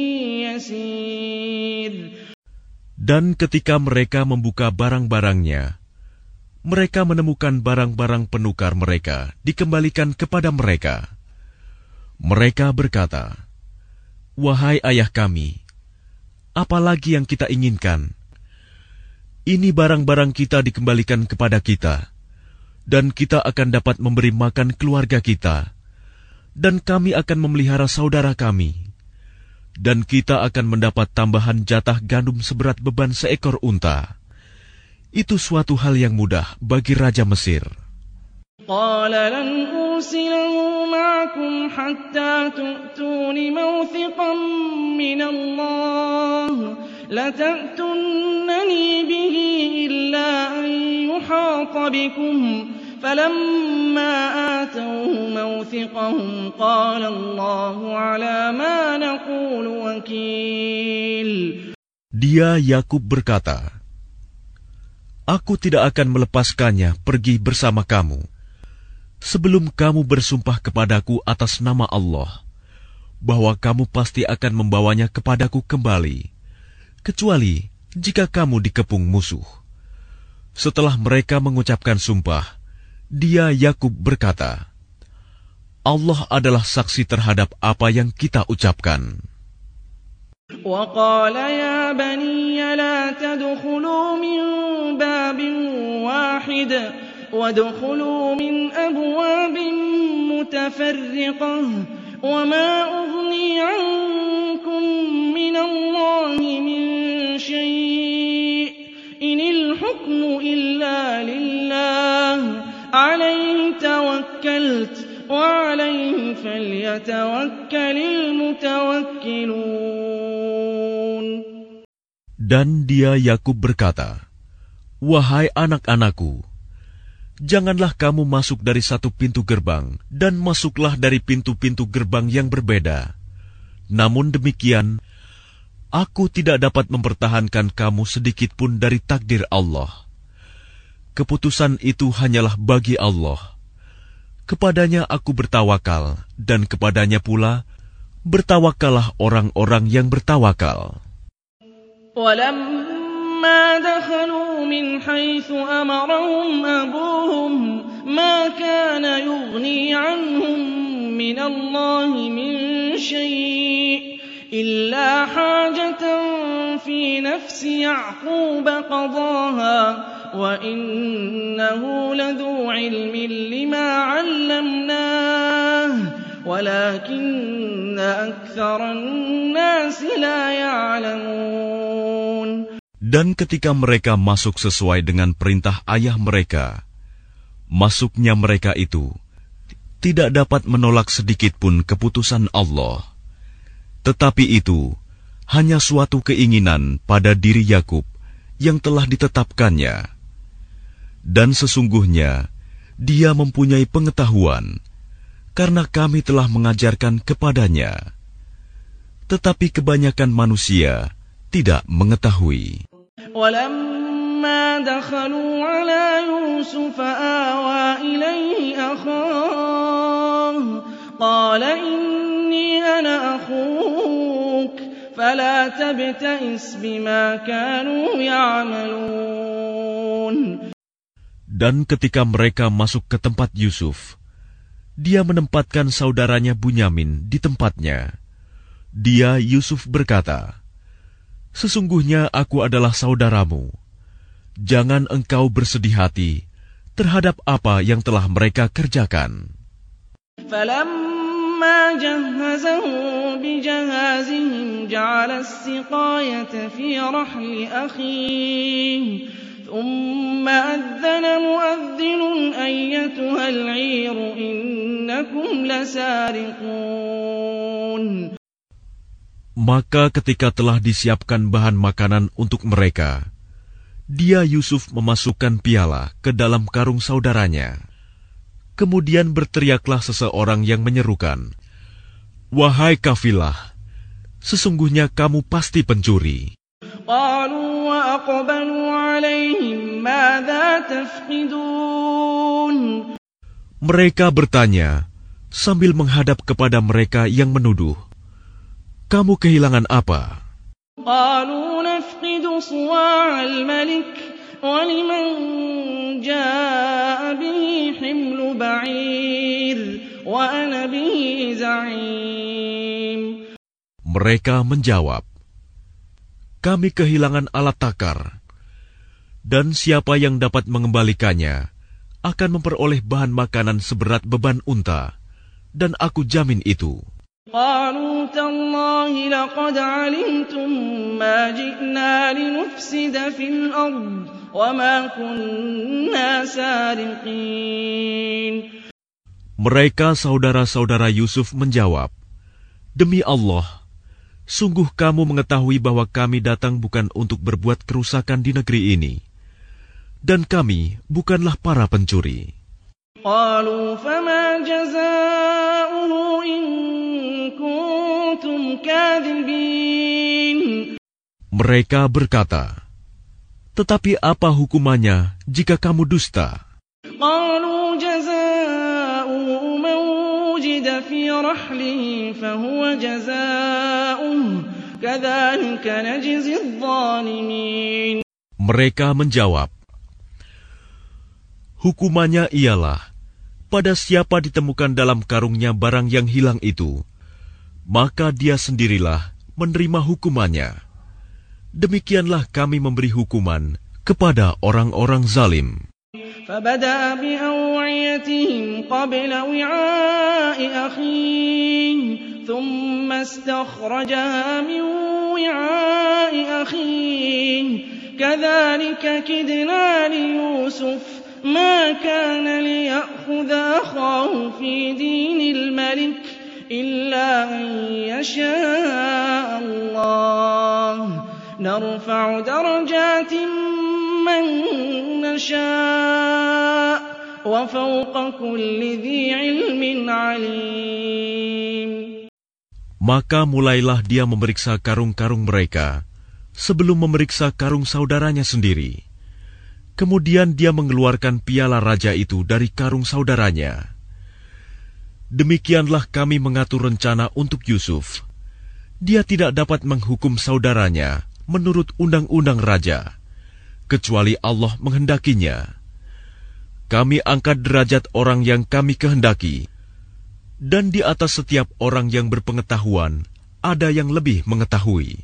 يَسِيرٌ. Dan ketika mereka membuka barang-barangnya, mereka menemukan barang-barang penukar mereka dikembalikan kepada mereka. Mereka berkata, "Wahai ayah kami, apa lagi yang kita inginkan? Ini barang-barang kita dikembalikan kepada kita, dan kita akan dapat memberi makan keluarga kita, dan kami akan memelihara saudara kami. Dan kita akan mendapat tambahan jatah gandum seberat beban seekor unta. Itu suatu hal yang mudah bagi Raja Mesir." قَالَ لَنْ أُرْسِلَهُ مَعَكُمْ حَتَّى تُؤْتُونِ مَوْثِقًا مِّنَ اللَّهِ لَتَأْتُنَّنِي بِهِ إِلَّا أَن يُحَاطَ بِكُمْ فَلَمَّا آتَوْهُ مَوْثِقَهُمْ قَالَ اللَّهُ عَلَىٰ مَا نَقُولُ وَكِيلٌ. Dia Yakub berkata, "Aku tidak akan melepaskannya pergi bersama kamu sebelum kamu bersumpah kepadaku atas nama Allah bahwa kamu pasti akan membawanya kepadaku kembali, kecuali jika kamu dikepung musuh." Setelah mereka mengucapkan sumpah, dia Yakub berkata, "Allah adalah saksi terhadap apa yang kita ucapkan." وَقَالَ يَا بَنِيَّ لَا تَدْخُلُوا مِن بَابٍ وَاحِدٍ وَادْخُلُوا مِنْ أَبْوَابٍ مُتَفَرِّقَةٍ وَمَا أُغْنِي عَنكُم مِّنَ اللَّهِ مِن شَيْءٍ إِنِ الْحُكْمُ إِلَّا لِلَّهِ عَلَيْهِ تَوَكَّلْتُ وَعَلَيْهِ فَلْيَتَوَكَّلِ الْمُتَوَكِّلُونَ. Dan dia Yakub berkata, "Wahai anak-anakku, janganlah kamu masuk dari satu pintu gerbang, dan masuklah dari pintu-pintu gerbang yang berbeda. Namun demikian, aku tidak dapat mempertahankan kamu sedikit pun dari takdir Allah. Keputusan itu hanyalah bagi Allah. Kepadanya aku bertawakal, dan kepadanya pula bertawakallah orang-orang yang bertawakal." وَلَمَّا دَخَلُوا مِنْ حَيْثُ أَمَرَهُمْ أَبُوهُمْ مَا كَانَ يُغْنِي عَنْهُمْ مِنَ اللَّهِ مِنْ شَيْءٍ إِلَّا حَاجَةً فِي نَفْسِ يَعْقُوبَ قَضَاهَا وَإِنَّهُ لَذُو عِلْمٍ لِّمَا عَلَّمْنَاهُ وَلَكِنَّ أَكْثَرَ النَّاسِ لَا يَعْلَمُونَ. Dan ketika mereka masuk sesuai dengan perintah ayah mereka, masuknya mereka itu tidak dapat menolak sedikit pun keputusan Allah. Tetapi itu hanya suatu keinginan pada diri Yakub yang telah ditetapkannya. Dan sesungguhnya dia mempunyai pengetahuan, karena kami telah mengajarkan kepadanya. Tetapi kebanyakan manusia tidak mengetahui. وَلَمَّا دَخَلُوا عَلَىٰ يُوسُفَ آوَىٰ إِلَيْهِ أَخَاهُ قَالَ إِنِّي أَنَا أَخُوكَ فَلَا تَبْتَئِسْ بِمَا كَانُوا يَعْمَلُونَ. Dan ketika mereka masuk ke tempat Yusuf, dia menempatkan saudaranya Bunyamin di tempatnya. Dia Yusuf berkata, "Sesungguhnya aku adalah saudaramu. Jangan engkau bersedih hati terhadap apa yang telah mereka kerjakan." فَلَمَّا فلما جهزهم بجهازهم جعل السقاية في رحل أخيه ثم أذن مؤذن أيتها العير إنكم لسارقون. Maka ketika telah disiapkan bahan makanan untuk mereka, dia Yusuf memasukkan piala ke dalam karung saudaranya. Kemudian berteriaklah seseorang yang menyerukan, "Wahai kafilah, sesungguhnya kamu pasti pencuri." قالوا وأقبلوا عليهم ماذا تفقدون. Mereka bertanya sambil menghadap kepada mereka yang menuduh, "Kamu kehilangan apa?" قالوا نفقد صواع الملك ولمن جاء به حمل بعير وأنا به زعيم. Mereka menjawab, "Kami kehilangan alat takar, dan siapa yang dapat mengembalikannya akan memperoleh bahan makanan seberat beban unta, dan aku jamin itu." قالوا تالله لقد علمتم ما جئنا لنفسد في الأرض وما كنا سارقين. Mereka saudara-saudara Yusuf menjawab, "Demi Allah, sungguh kamu mengetahui bahwa kami datang bukan untuk berbuat kerusakan di negeri ini, dan kami bukanlah para pencuri." قالوا فما جزاؤه إن كنتم كاذبين. Mereka berkata, "Tetapi apa hukumannya jika kamu dusta?" قالوا جزاؤه من وجد في رحله فهو جزاؤه كذلك نجزي الظالمين. Mereka menjawab, "Hukumannya ialah pada siapa ditemukan dalam karungnya barang yang hilang itu, maka dia sendirilah menerima hukumannya. Demikianlah kami memberi hukuman kepada orang-orang zalim." فبدأ بأوعيتهم قبل وعاء أخيه ثم استخرجها من وعاء أخيه كذلك كدنا ليوسف ما كان ليأخذ أخاه في دين الملك إلا أن يشاء الله نرفع درجات من نشاء وفوق كل ذي علم عليم. Maka mulailah dia memeriksa karung-karung mereka sebelum memeriksa karung saudaranya sendiri. Kemudian dia mengeluarkan piala raja itu dari karung saudaranya. Demikianlah kami mengatur rencana untuk Yusuf. Dia tidak dapat menghukum saudaranya menurut undang-undang raja, kecuali Allah menghendakinya. Kami angkat derajat orang yang kami kehendaki, dan di atas setiap orang yang berpengetahuan ada yang lebih mengetahui.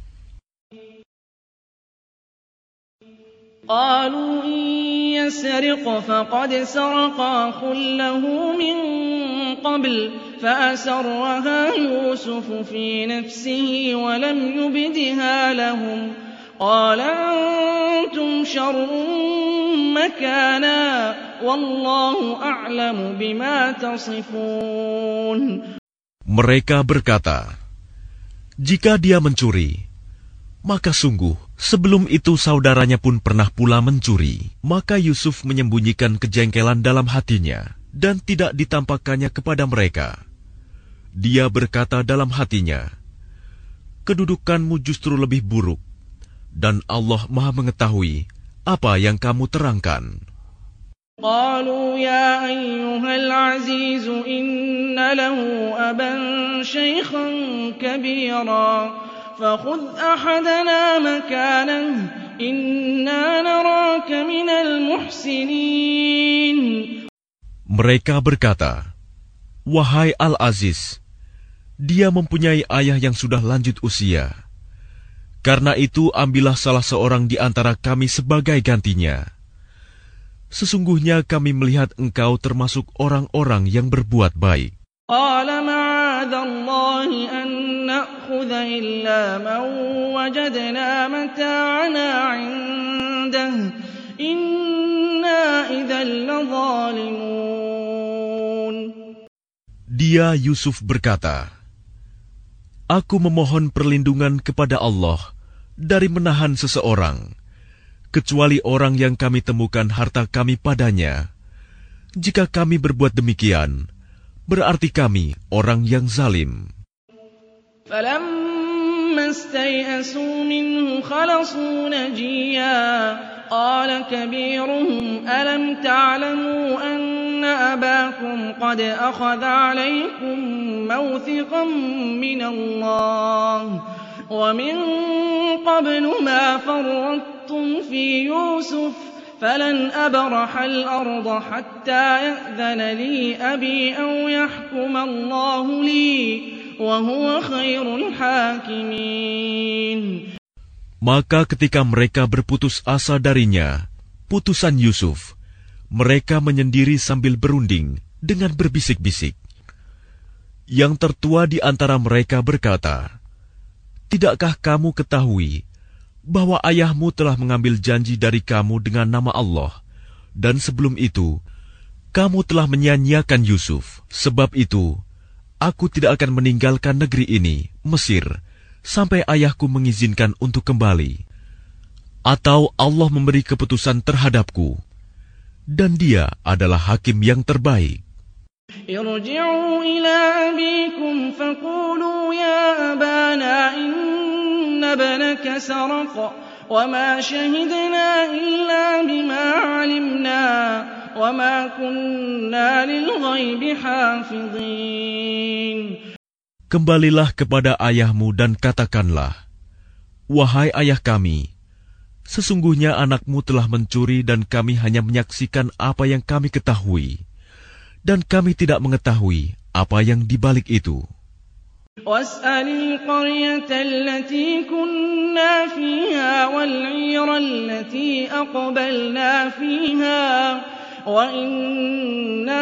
قالوا إن يسرق فقد سرق أخ له من قبل فأسرها يوسف في نفسه ولم يبدها لهم قال أنتم شر مكانا والله أعلم بما تصفون. Mereka berkata, "Jika dia mencuri, maka sungguh sebelum itu saudaranya pun pernah pula mencuri." Maka Yusuf menyembunyikan kejengkelan dalam hatinya dan tidak ditampakkannya kepada mereka. Dia berkata dalam hatinya, "Kedudukanmu justru lebih buruk, dan Allah Maha mengetahui apa yang kamu terangkan." قالوا يا أيها العزيز إن له أبا شيخا كبيرا فخذ أحدنا مكانه إنا نراك من المحسنين. Mereka berkata, "Wahai Al-Aziz, dia mempunyai ayah yang sudah lanjut usia. Karena itu ambillah salah seorang di antara kami sebagai gantinya. Sesungguhnya kami melihat engkau termasuk orang-orang yang berbuat baik." قال معاذ الله أن نأخذ إلا من وجدنا متاعنا عنده إنا إذا لظالمون. Dia Yusuf berkata, Aku memohon perlindungan kepada Allah dari menahan seseorang, kecuali orang yang kami temukan harta kami padanya. Jika kami berbuat demikian, berarti kami orang yang zalim. فَلَمَّا اسْتَيْأَسُوا مِنْهُ خَلَصُوا نَجِيًّا قَالَ كَبِيرُهُمْ أَلَمْ تَعْلَمُوا أَنَّ أَبَاكُمْ قَدْ أَخَذَ عَلَيْكُمْ مَوْثِقًا مِنَ اللَّهِ وَمِنْ قَبْلُ مَا فَرَّطْتُمْ فِي يُوسُفَ فَلَنْ أَبْرَحَ الْأَرْضَ حَتَّى يَأْذَنَ لِي أَبِي أَوْ يَحْكُمَ اللَّهُ لِي وَهُوَ خَيْرُ الْحَاكِمِينَ. Maka ketika mereka berputus asa darinya, putusan Yusuf, mereka menyendiri sambil berunding dengan berbisik-bisik. Yang tertua di antara mereka berkata, Tidakkah kamu ketahui bahwa ayahmu telah mengambil janji dari kamu dengan nama Allah, dan sebelum itu, kamu telah menyanyiakan Yusuf. Sebab itu, aku tidak akan meninggalkan negeri ini, Mesir, sampai ayahku mengizinkan untuk kembali. Atau Allah memberi keputusan terhadapku, dan dia adalah hakim yang terbaik. Irji'u ila abikum faqulu ya abana inna ibnaka saraqa wa ma shahidna illa bima 'alimna wa ma kunna lil ghaibi hafidhin. Kembalilah kepada ayahmu dan katakanlah, Wahai ayah kami, sesungguhnya anakmu telah mencuri dan kami hanya menyaksikan apa yang kami ketahui. Dan kami tidak mengetahui apa yang dibalik itu. وَاسْأَلِ الْقَرْيَةَ الَّتِي كُنَّا فِيهَا وَالْعِيرَ الَّتِي أَقْبَلْنَا فِيهَا وَإِنَّا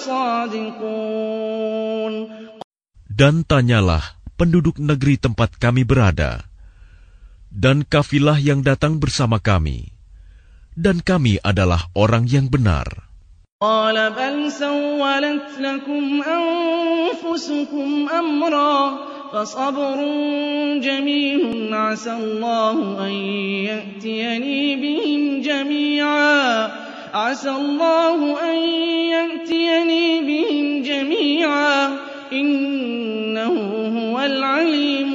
لَصَادِقُونَ. Dan tanyalah penduduk negeri tempat kami berada, dan kafilah yang datang bersama kami, dan kami adalah orang yang benar. قال بل سولت لكم أنفسكم أمرا فصبر جميل عسى الله أن يأتيني بهم جميعا عسى الله أن يأتيني بهم جميعا إنه هو العليم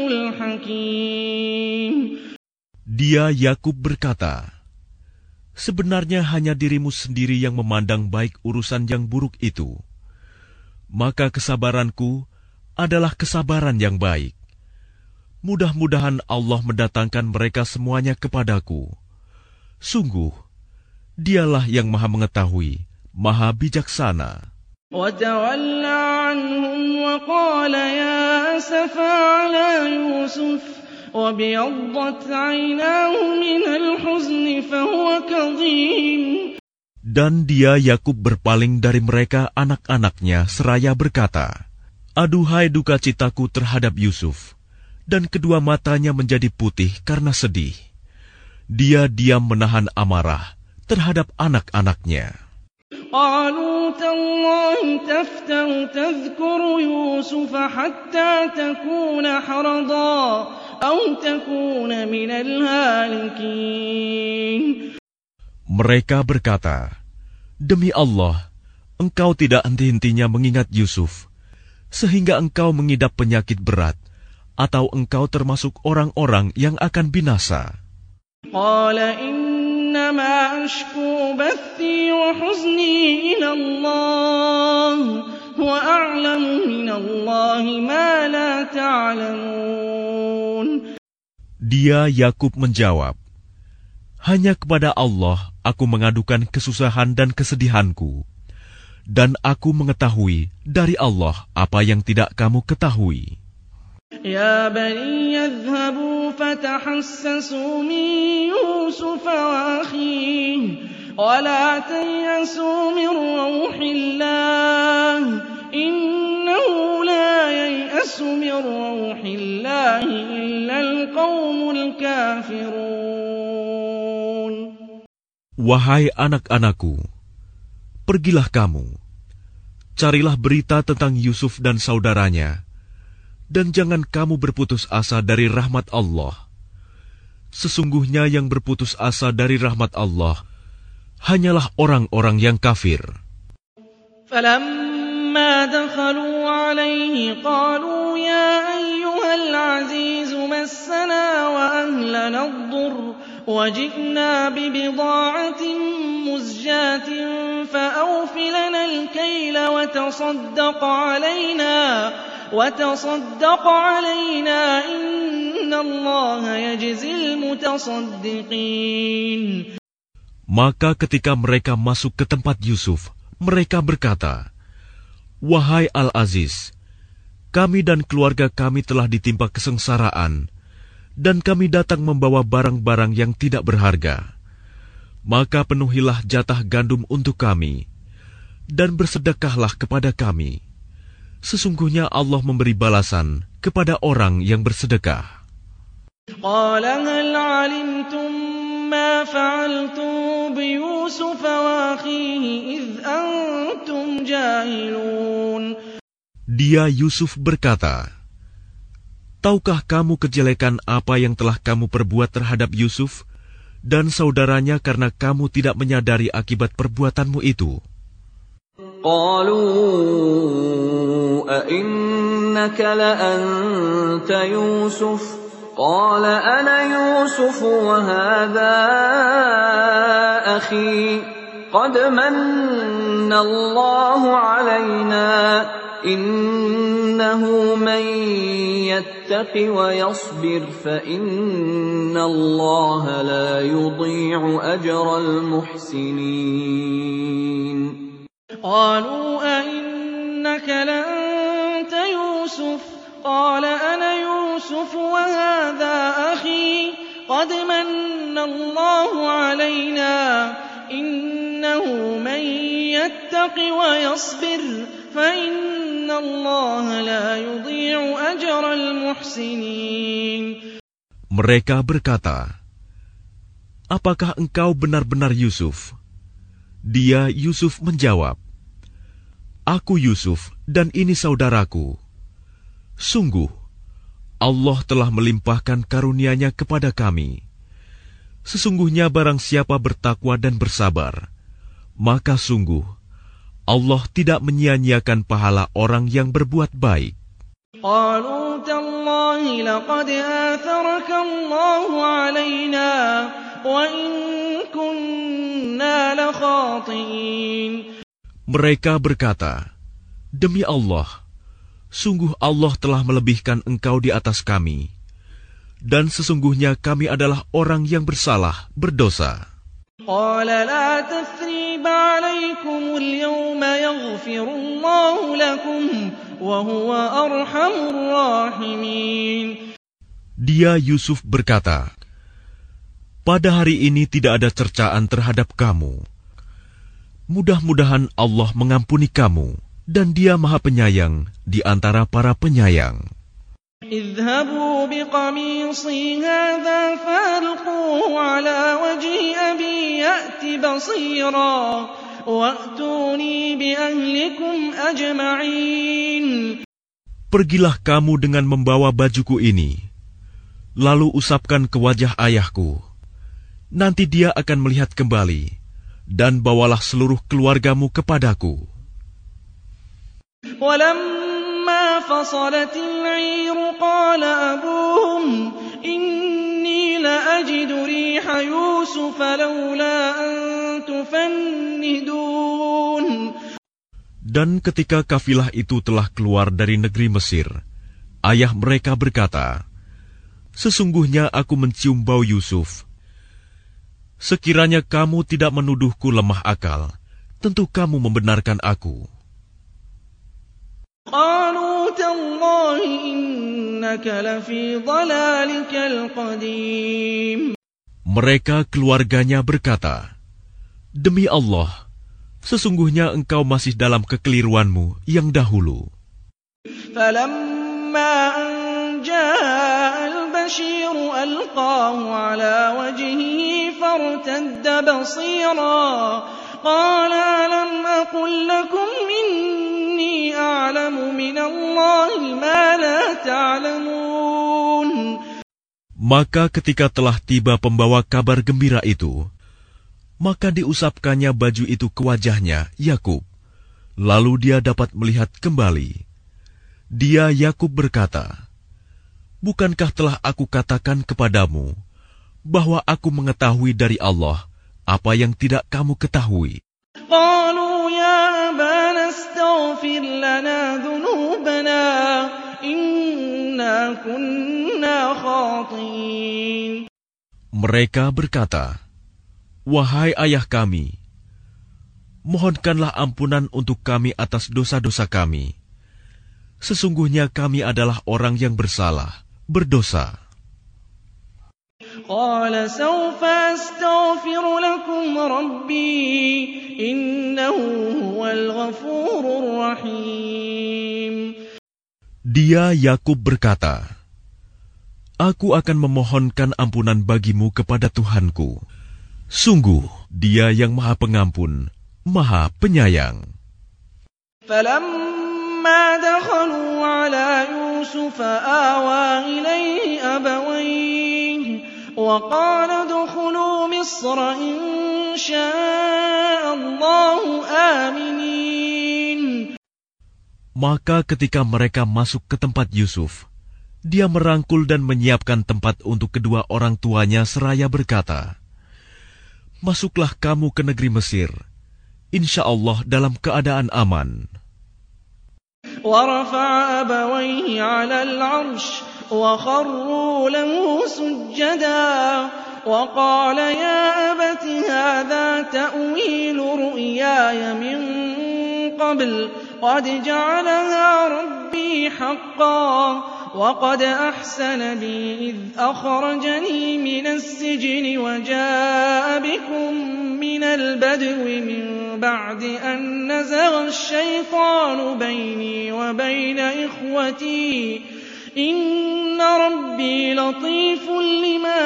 الحكيم. Dia Yakub berkata, Sebenarnya hanya dirimu sendiri yang memandang baik urusan yang buruk itu. Maka kesabaranku adalah kesabaran yang baik. Mudah-mudahan Allah mendatangkan mereka semuanya kepadaku. Sungguh, dialah yang maha mengetahui, maha bijaksana. وَتَوَلَّى عَنْهُمْ وَقَالَ يَا أَسَفَىٰ عَلَىٰ يُوسُفَ وَبِيَضَّتْ عَيْنَاهُ مِنَ الْحُزْنِ فَهُوَ كَظِيمٌ. Dan dia Yakub berpaling dari mereka anak-anaknya seraya berkata, Aduhai duka citaku terhadap Yusuf, dan kedua matanya menjadi putih karena sedih. Dia diam menahan amarah terhadap anak-anaknya. قَالُوا تَاللَّهِ تَفْتَأُ تَذْكُرُ يُوسُفَ حَتَّى تَكُونَ حَرَضًا أَوْ تَكُونَ مِنَ الْهَالِكِينَ. Mereka berkata, Demi Allah, engkau tidak henti-hentinya mengingat Yusuf, sehingga engkau mengidap penyakit berat, atau engkau termasuk orang-orang yang akan binasa. قَالَ إِنَّمَا أَشْكُو بَثِّي وَحُزْنِي إِلَى اللَّهِ وَأَعْلَمُ مِنَ اللَّهِ مَا لَا تَعْلَمُونَ. Dia Yakub menjawab, Hanya kepada Allah aku mengadukan kesusahan dan kesedihanku, dan aku mengetahui dari Allah apa yang tidak kamu ketahui. يا بني اذهبوا فتحسسوا من يوسف وأخيه ولا تيأسوا من روح الله إنه مِّن رَّوْحِ اللَّهِ إِلَّا الْقَوْمُ الْكَافِرُونَ. Wahai anak-anakku, pergilah kamu, carilah berita tentang Yusuf dan saudaranya, dan jangan kamu berputus asa dari rahmat Allah. Sesungguhnya yang berputus asa dari rahmat Allah hanyalah orang-orang yang kafir. فَلَمَّا دَخَلُوا عَلَيْهِ قَالُوا يَا أَيُّهَا الْعَزِيزُ مَسَّنَا وَأَهْلَنَا الضُّرُّ وَجِئْنَا بِبِضَاعَةٍ مُزْجَاةٍ فَأَوْفِ لَنَا الْكَيْلَ وَتَصَدَّقْ عَلَيْنَا وَتَصَدَّقْ عَلَيْنَا إِنَّ اللَّهَ يَجْزِي الْمُتَصَدِّقِينَ. Maka ketika mereka masuk ke tempat Yusuf, mereka berkata, "Wahai Al-Aziz, kami dan keluarga kami telah ditimpa kesengsaraan, dan kami datang membawa barang-barang yang tidak berharga. Maka penuhilah jatah gandum untuk kami, dan bersedekahlah kepada kami. Sesungguhnya Allah memberi balasan kepada orang yang bersedekah." قَالَ هَلْ عَلِمْتُم مَّا فَعَلْتُم بِيُوسُفَ وَأَخِيهِ إِذْ أَنتُمْ جَاهِلُونَ. Dia Yusuf berkata, "Tahukah kamu kejelekan apa yang telah kamu perbuat terhadap Yusuf dan saudaranya karena kamu tidak menyadari akibat perbuatanmu itu?" قَالُوا أَإِنَّكَ لَأَنْتَ يُوسُفُ قَالَ أَنَا يُوسُفُ وَهَذَا أَخِي قَدْ مَنَّ اللَّهُ عَلَيْنَا إِنَّهُ مَن يَتَّقِ وَيَصْبِرْ فَإِنَّ اللَّهَ لَا يُضِيعُ أَجْرَ الْمُحْسِنِينَ. قَالُوا أَإِنَّكَ لَأَنتَ يُوسُفُ قَالَ أَنَا يُوسُفُ وَهَذَا أَخِي قَدْ مَنَّ اللَّهُ عَلَيْنَا إِنَّهُ مَن يَتَّقِ وَيَصْبِرْ فَإِنَّ اللَّهَ لَا يُضِيعُ أَجْرَ الْمُحْسِنِينَ. Mereka berkata, "Apakah engkau benar-benar Yusuf?" Dia Yusuf menjawab, "Aku Yusuf dan ini saudaraku. Sungguh, Allah telah melimpahkan karunia-Nya kepada kami. Sesungguhnya barang siapa bertakwa dan bersabar, maka sungguh Allah tidak menyia-nyiakan pahala orang yang berbuat baik." قَالُوا تَاللَّهِ لَقَدْ آثَرَكَ اللَّهُ عَلَيْنَا وَإِن كُنَّا لَخَاطِئِينَ. Mereka berkata, "Demi Allah, sungguh Allah telah melebihkan engkau di atas kami, dan sesungguhnya kami adalah orang yang bersalah, berdosa." قَالَ لَا تَثْرِيبَ عَلَيْكُمُ الْيَوْمَ يَغْفِرُ اللَّهُ لَكُمْ وَهُوَ أَرْحَمُ الرَّاحِمِينَ. Dia Yusuf berkata, "Pada hari ini tidak ada cercaan terhadap kamu. Mudah-mudahan Allah mengampuni kamu, dan Dia Maha Penyayang di antara para penyayang." اذهبوا بقميصي هذا فألقوه على وجه أبي يأت بصيرا وأتوني بأهلكم أجمعين. Pergilah kamu dengan membawa bajuku ini, lalu usapkan ke wajah ayahku. Nanti dia akan melihat kembali, dan bawalah seluruh keluargamu kepadaku. ولما فصلت العير قال أبوهم إني لأجد ريح يوسف لولا أن تفندون. Dan ketika kafilah itu telah keluar dari negeri Mesir, ayah mereka berkata, "Sesungguhnya aku mencium bau Yusuf. Sekiranya kamu tidak menuduhku lemah akal, tentu kamu membenarkan aku." قالوا تالله إنك لفي ضلالك القديم. Mereka keluarganya berkata, "Demi Allah, sesungguhnya engkau masih dalam kekeliruanmu yang dahulu." فلما فَلَمَّا أَن جَاءَ الْبَشِيرُ أَلْقَاهُ عَلَىٰ وَجْهِهِ فَارْتَدَّ بَصِيرًا قَالَ أَلَمْ أَقُل لَّكُمْ إِنِّي أَعْلَمُ مِنَ اللَّهِ مَا لَا تَعْلَمُونَ. Maka ketika telah tiba pembawa kabar gembira itu, maka diusapkannya baju itu ke wajahnya, Yakub. Lalu dia dapat melihat kembali. Dia, Yakub, berkata, "Bukankah telah aku katakan kepadamu bahwa aku mengetahui dari Allah apa yang tidak kamu ketahui?" قَالُوا يَا أَبَانَا اسْتَغْفِرْ لَنَا ذُنُوبَنَا إِنَّا كُنَّا خَاطِئِينَ. Mereka berkata, "Wahai ayah kami, mohonkanlah ampunan untuk kami atas dosa-dosa kami. Sesungguhnya kami adalah orang yang bersalah, berdosa." قَالَ سَوْفَ أَسْتَغْفِرُ لَكُمْ رَبِّي إِنَّهُ هُوَ الْغَفُورُ الرَّحِيمُ. Dia, Yakub, berkata, "Aku akan memohonkan ampunan bagimu kepada Tuhanku. Sungguh, Dia yang Maha Pengampun, Maha Penyayang." فَلَمَّا دَخَلُوا عَلَىٰ يُوسُفَ آوَىٰ إِلَيْهِ أَبَوَيْهِ وَقَالَ ادْخُلُوا مِصْرَ إِن شَاءَ اللَّهُ آمِنِينَ. Maka ketika mereka masuk ke tempat Yusuf, dia merangkul dan menyiapkan tempat untuk kedua orang tuanya seraya berkata, "Masuklah kamu ke negeri Mesir, insya Allah dalam keadaan aman." وَرَفَعَ أَبَوَيْهِ عَلَى الْعَرْشِ وَخَرُّوا لَهُ سُجَّدًا وَقَالَ يَا أَبَتِ هَٰذَا تَأْوِيلُ رُؤْيَايَ مِن قَبْلُ قَدْ جَعَلَهَا رَبِّي حَقًّا وَقَدْ أَحْسَنَ بِي إِذْ أَخْرَجَنِي مِنَ السِّجْنِ وَجَاءَ بِكُم مِّنَ الْبَدْوِ مِن بَعْدِ أَن نَّزَغَ الشَّيْطَانُ بَيْنِي وَبَيْنَ إِخْوَتِي إِنَّ رَبِّي لَطِيفٌ لِّمَا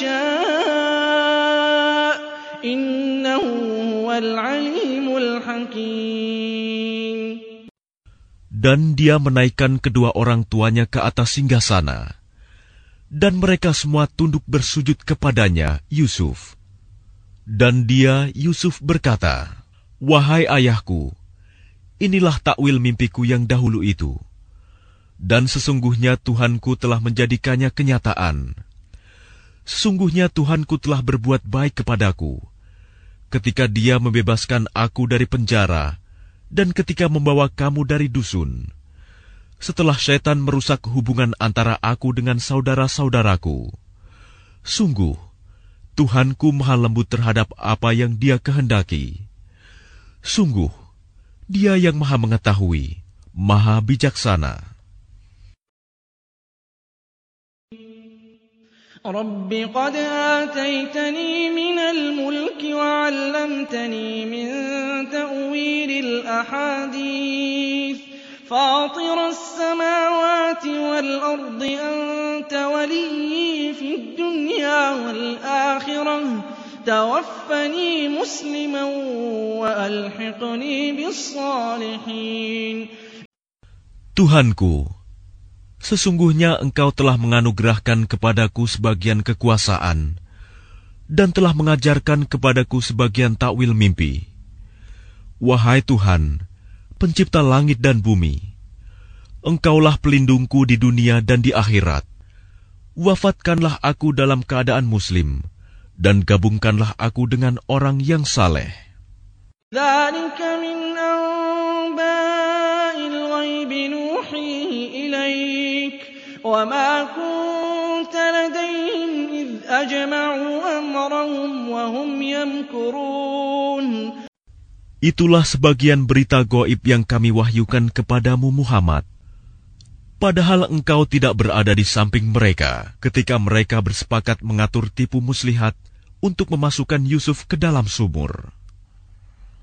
يَشَاءُ إِنَّهُ هُوَ الْعَلِيمُ الْحَكِيمُ. Dan dia menaikkan kedua orang tuanya ke atas singgasana, dan mereka semua tunduk bersujud kepadanya, Yusuf. Dan dia, Yusuf, berkata, "Wahai ayahku, inilah takwil mimpiku yang dahulu itu. Dan sesungguhnya Tuhanku telah menjadikannya kenyataan. Sesungguhnya Tuhanku telah berbuat baik kepadaku, ketika Dia membebaskan aku dari penjara, dan ketika membawa kamu dari dusun, setelah syaitan merusak hubungan antara aku dengan saudara-saudaraku. Sungguh, Tuhanku maha lembut terhadap apa yang Dia kehendaki. Sungguh, Dia yang maha mengetahui, maha bijaksana." رَبِّ قَدْ آتَيْتَنِي مِنَ الْمُلْكِ وَعَلَّمْتَنِي مِن تَأْوِيلِ الْأَحَادِيثِ فَاطِرَ السَّمَاوَاتِ وَالْأَرْضِ أَنتَ وَلِيِّي فِي الدُّنْيَا وَالْآخِرَةِ تَوَفَّنِي مُسْلِمًا وَأَلْحِقْنِي بِالصَّالِحِينَ. Tuhanku, sesungguhnya Engkau telah menganugerahkan kepadaku sebagian kekuasaan dan telah mengajarkan kepadaku sebagian takwil mimpi. Wahai Tuhan, pencipta langit dan bumi, Engkaulah pelindungku di dunia dan di akhirat. Wafatkanlah aku dalam keadaan muslim, dan gabungkanlah aku dengan orang yang saleh. ذَلِكَ مِنْ أَنْبَاءِ الْغَيْبِ نُوحِيهِ إِلَيْكَ وَمَا كُنْتَ لَدَيْهِمْ إِذْ أَجْمَعُوا أَمْرَهُمْ وَهُمْ يَمْكُرُونَ. Itulah sebagian berita gaib yang kami wahyukan kepadamu Muhammad. Padahal engkau tidak berada di samping mereka ketika mereka bersepakat mengatur tipu muslihat untuk memasukkan Yusuf ke dalam sumur.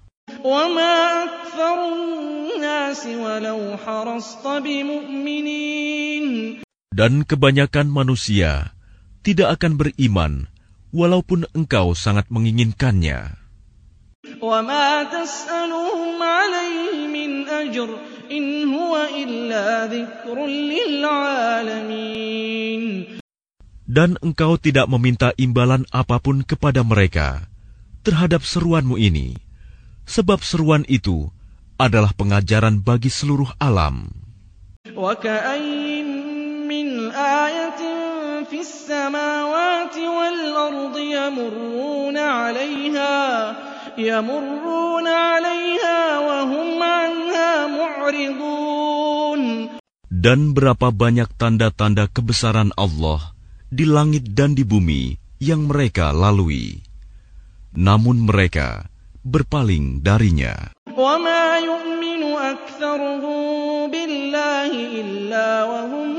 وَمَا أَكْثَرُ النَّاسِ وَلَوْ حَرَصْتَ بِمُؤْمِنِينَ. Dan kebanyakan manusia tidak akan beriman walaupun engkau sangat menginginkannya. وَمَا تَسْأَلُهُمْ عَلَيْهِ مِنْ أَجْرٍ إِنْ هُوَ إِلَّا ذِكْرٌ لِلْعَالَمِينَ. Dan engkau tidak meminta imbalan apapun kepada mereka terhadap seruanmu ini, sebab seruan itu adalah pengajaran bagi seluruh alam. وَكَأَيِّن مِّنْ آيَةٍ فِي السَّمَاوَاتِ وَالْأَرْضِ يَمُرُّونَ عَلَيْهَا يَمُرُّونَ عَلَيْهَا وَهُمْ عَنْهَا مُعْرِضُونَ. Dan berapa banyak tanda-tanda kebesaran Allah di langit dan di bumi yang mereka lalui, namun mereka berpaling darinya. وَمَا يُؤْمِنُ أَكْثَرُهُم بِاللَّهِ إِلَّا وَهُم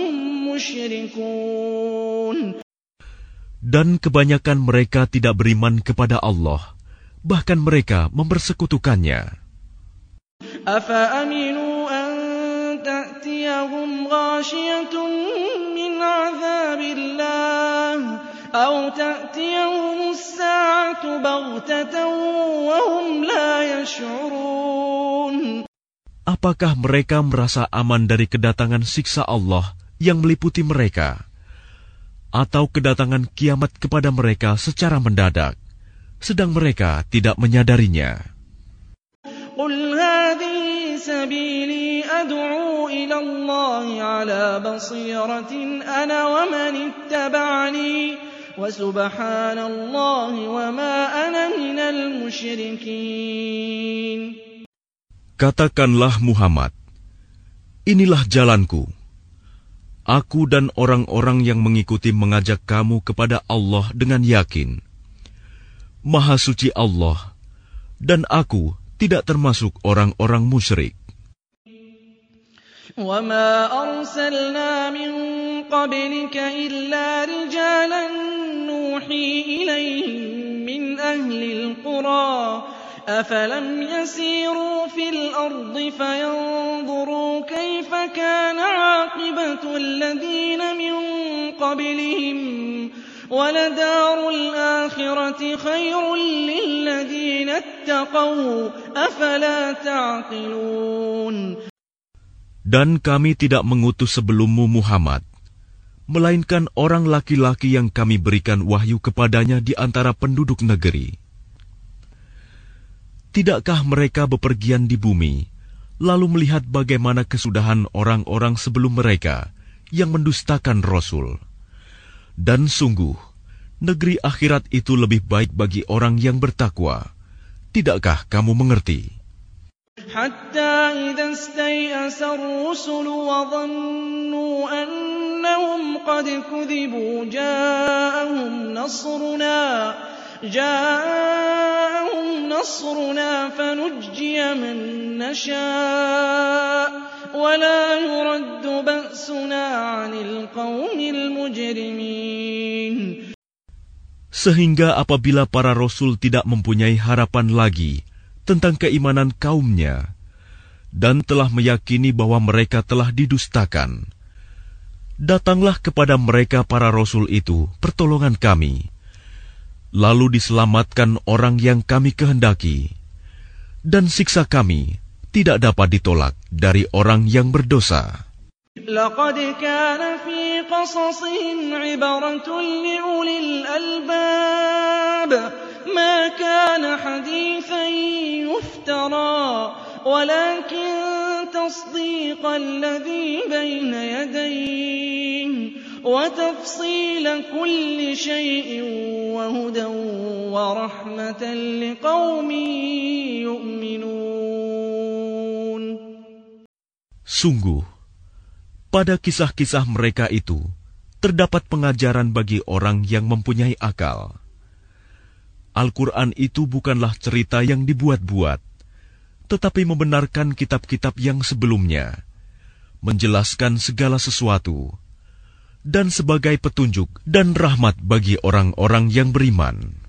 مُّشْرِكُونَ. Dan kebanyakan mereka tidak beriman kepada Allah, bahkan mereka mempersekutukannya. أَفَأَمِنُوا أَن تَأْتِيَهُمْ غَاشِيَةٌ مِّنْ عَذَابِ اللَّهِ أَوْ تَأْتِيَهُمُ السَّاعَةُ بَغْتَةً وَهُمْ لَا يَشْعُرُونَ. Apakah mereka merasa aman dari kedatangan siksa Allah yang meliputi mereka, atau kedatangan kiamat kepada mereka secara mendadak, sedang mereka tidak menyadarinya? قُلْ هَٰذِهِ سَبِيلِي أَدْعُو إِلَى اللَّهِ عَلَىٰ بَصِيرَةٍ أَنَا وَمَنِ اتَّبَعَنِي وَسُبْحَانَ اللَّهِ وَمَا أَنَا مِنَ الْمُشْرِكِينَ. Katakanlah Muhammad, inilah jalanku. Aku dan orang-orang yang mengikuti mengajak kamu kepada Allah dengan yakin. Maha suci Allah, dan aku tidak termasuk orang-orang musyrik. وَمَا أَرْسَلْنَا مِن قَبْلِكَ إِلَّا رِجَالًا نُّوحِي إِلَيْهِم مِّنْ أَهْلِ الْقُرَىٰ أَفَلَمْ يَسِيرُوا فِي الْأَرْضِ فَيَنظُرُوا كَيْفَ كَانَ عَاقِبَةُ الَّذِينَ مِن قَبْلِهِمْ وَلَدَارُ الْآخِرَةِ خَيْرٌ لِّلَّذِينَ اتَّقَوْا أَفَلَا تَعْقِلُونَ. Dan kami tidak mengutus sebelummu Muhammad, melainkan orang laki-laki yang kami berikan wahyu kepadanya di antara penduduk negeri. Tidakkah mereka bepergian di bumi, lalu melihat bagaimana kesudahan orang-orang sebelum mereka yang mendustakan Rasul? Dan sungguh, negeri akhirat itu lebih baik bagi orang yang bertakwa. Tidakkah kamu mengerti? Hatta idza istay'asa ar-rusul wa dhannu annahum qad kudhibu ja'ahum nasruna ja'ahum nasruna fanujjiya man nasha' wa la yuraddu ba'suna 'anil qaumil mujrimin. Sehingga apabila para rasul tidak mempunyai harapan lagi tentang keimanan kaumnya, dan telah meyakini bahwa mereka telah didustakan, datanglah kepada mereka para rasul itu pertolongan kami, lalu diselamatkan orang yang kami kehendaki, dan siksa kami tidak dapat ditolak dari orang yang berdosa. لقد كان في قصصهم عبرة لأولي الألباب ما كان حديثا يفترى ولكن تصديق الذي بين يديه وتفصيل كل شيء وهدى ورحمة لقوم يؤمنون. Sungguh, pada kisah-kisah mereka itu terdapat pengajaran bagi orang yang mempunyai akal. Al-Quran itu bukanlah cerita yang dibuat-buat, tetapi membenarkan kitab-kitab yang sebelumnya, menjelaskan segala sesuatu, dan sebagai petunjuk dan rahmat bagi orang-orang yang beriman.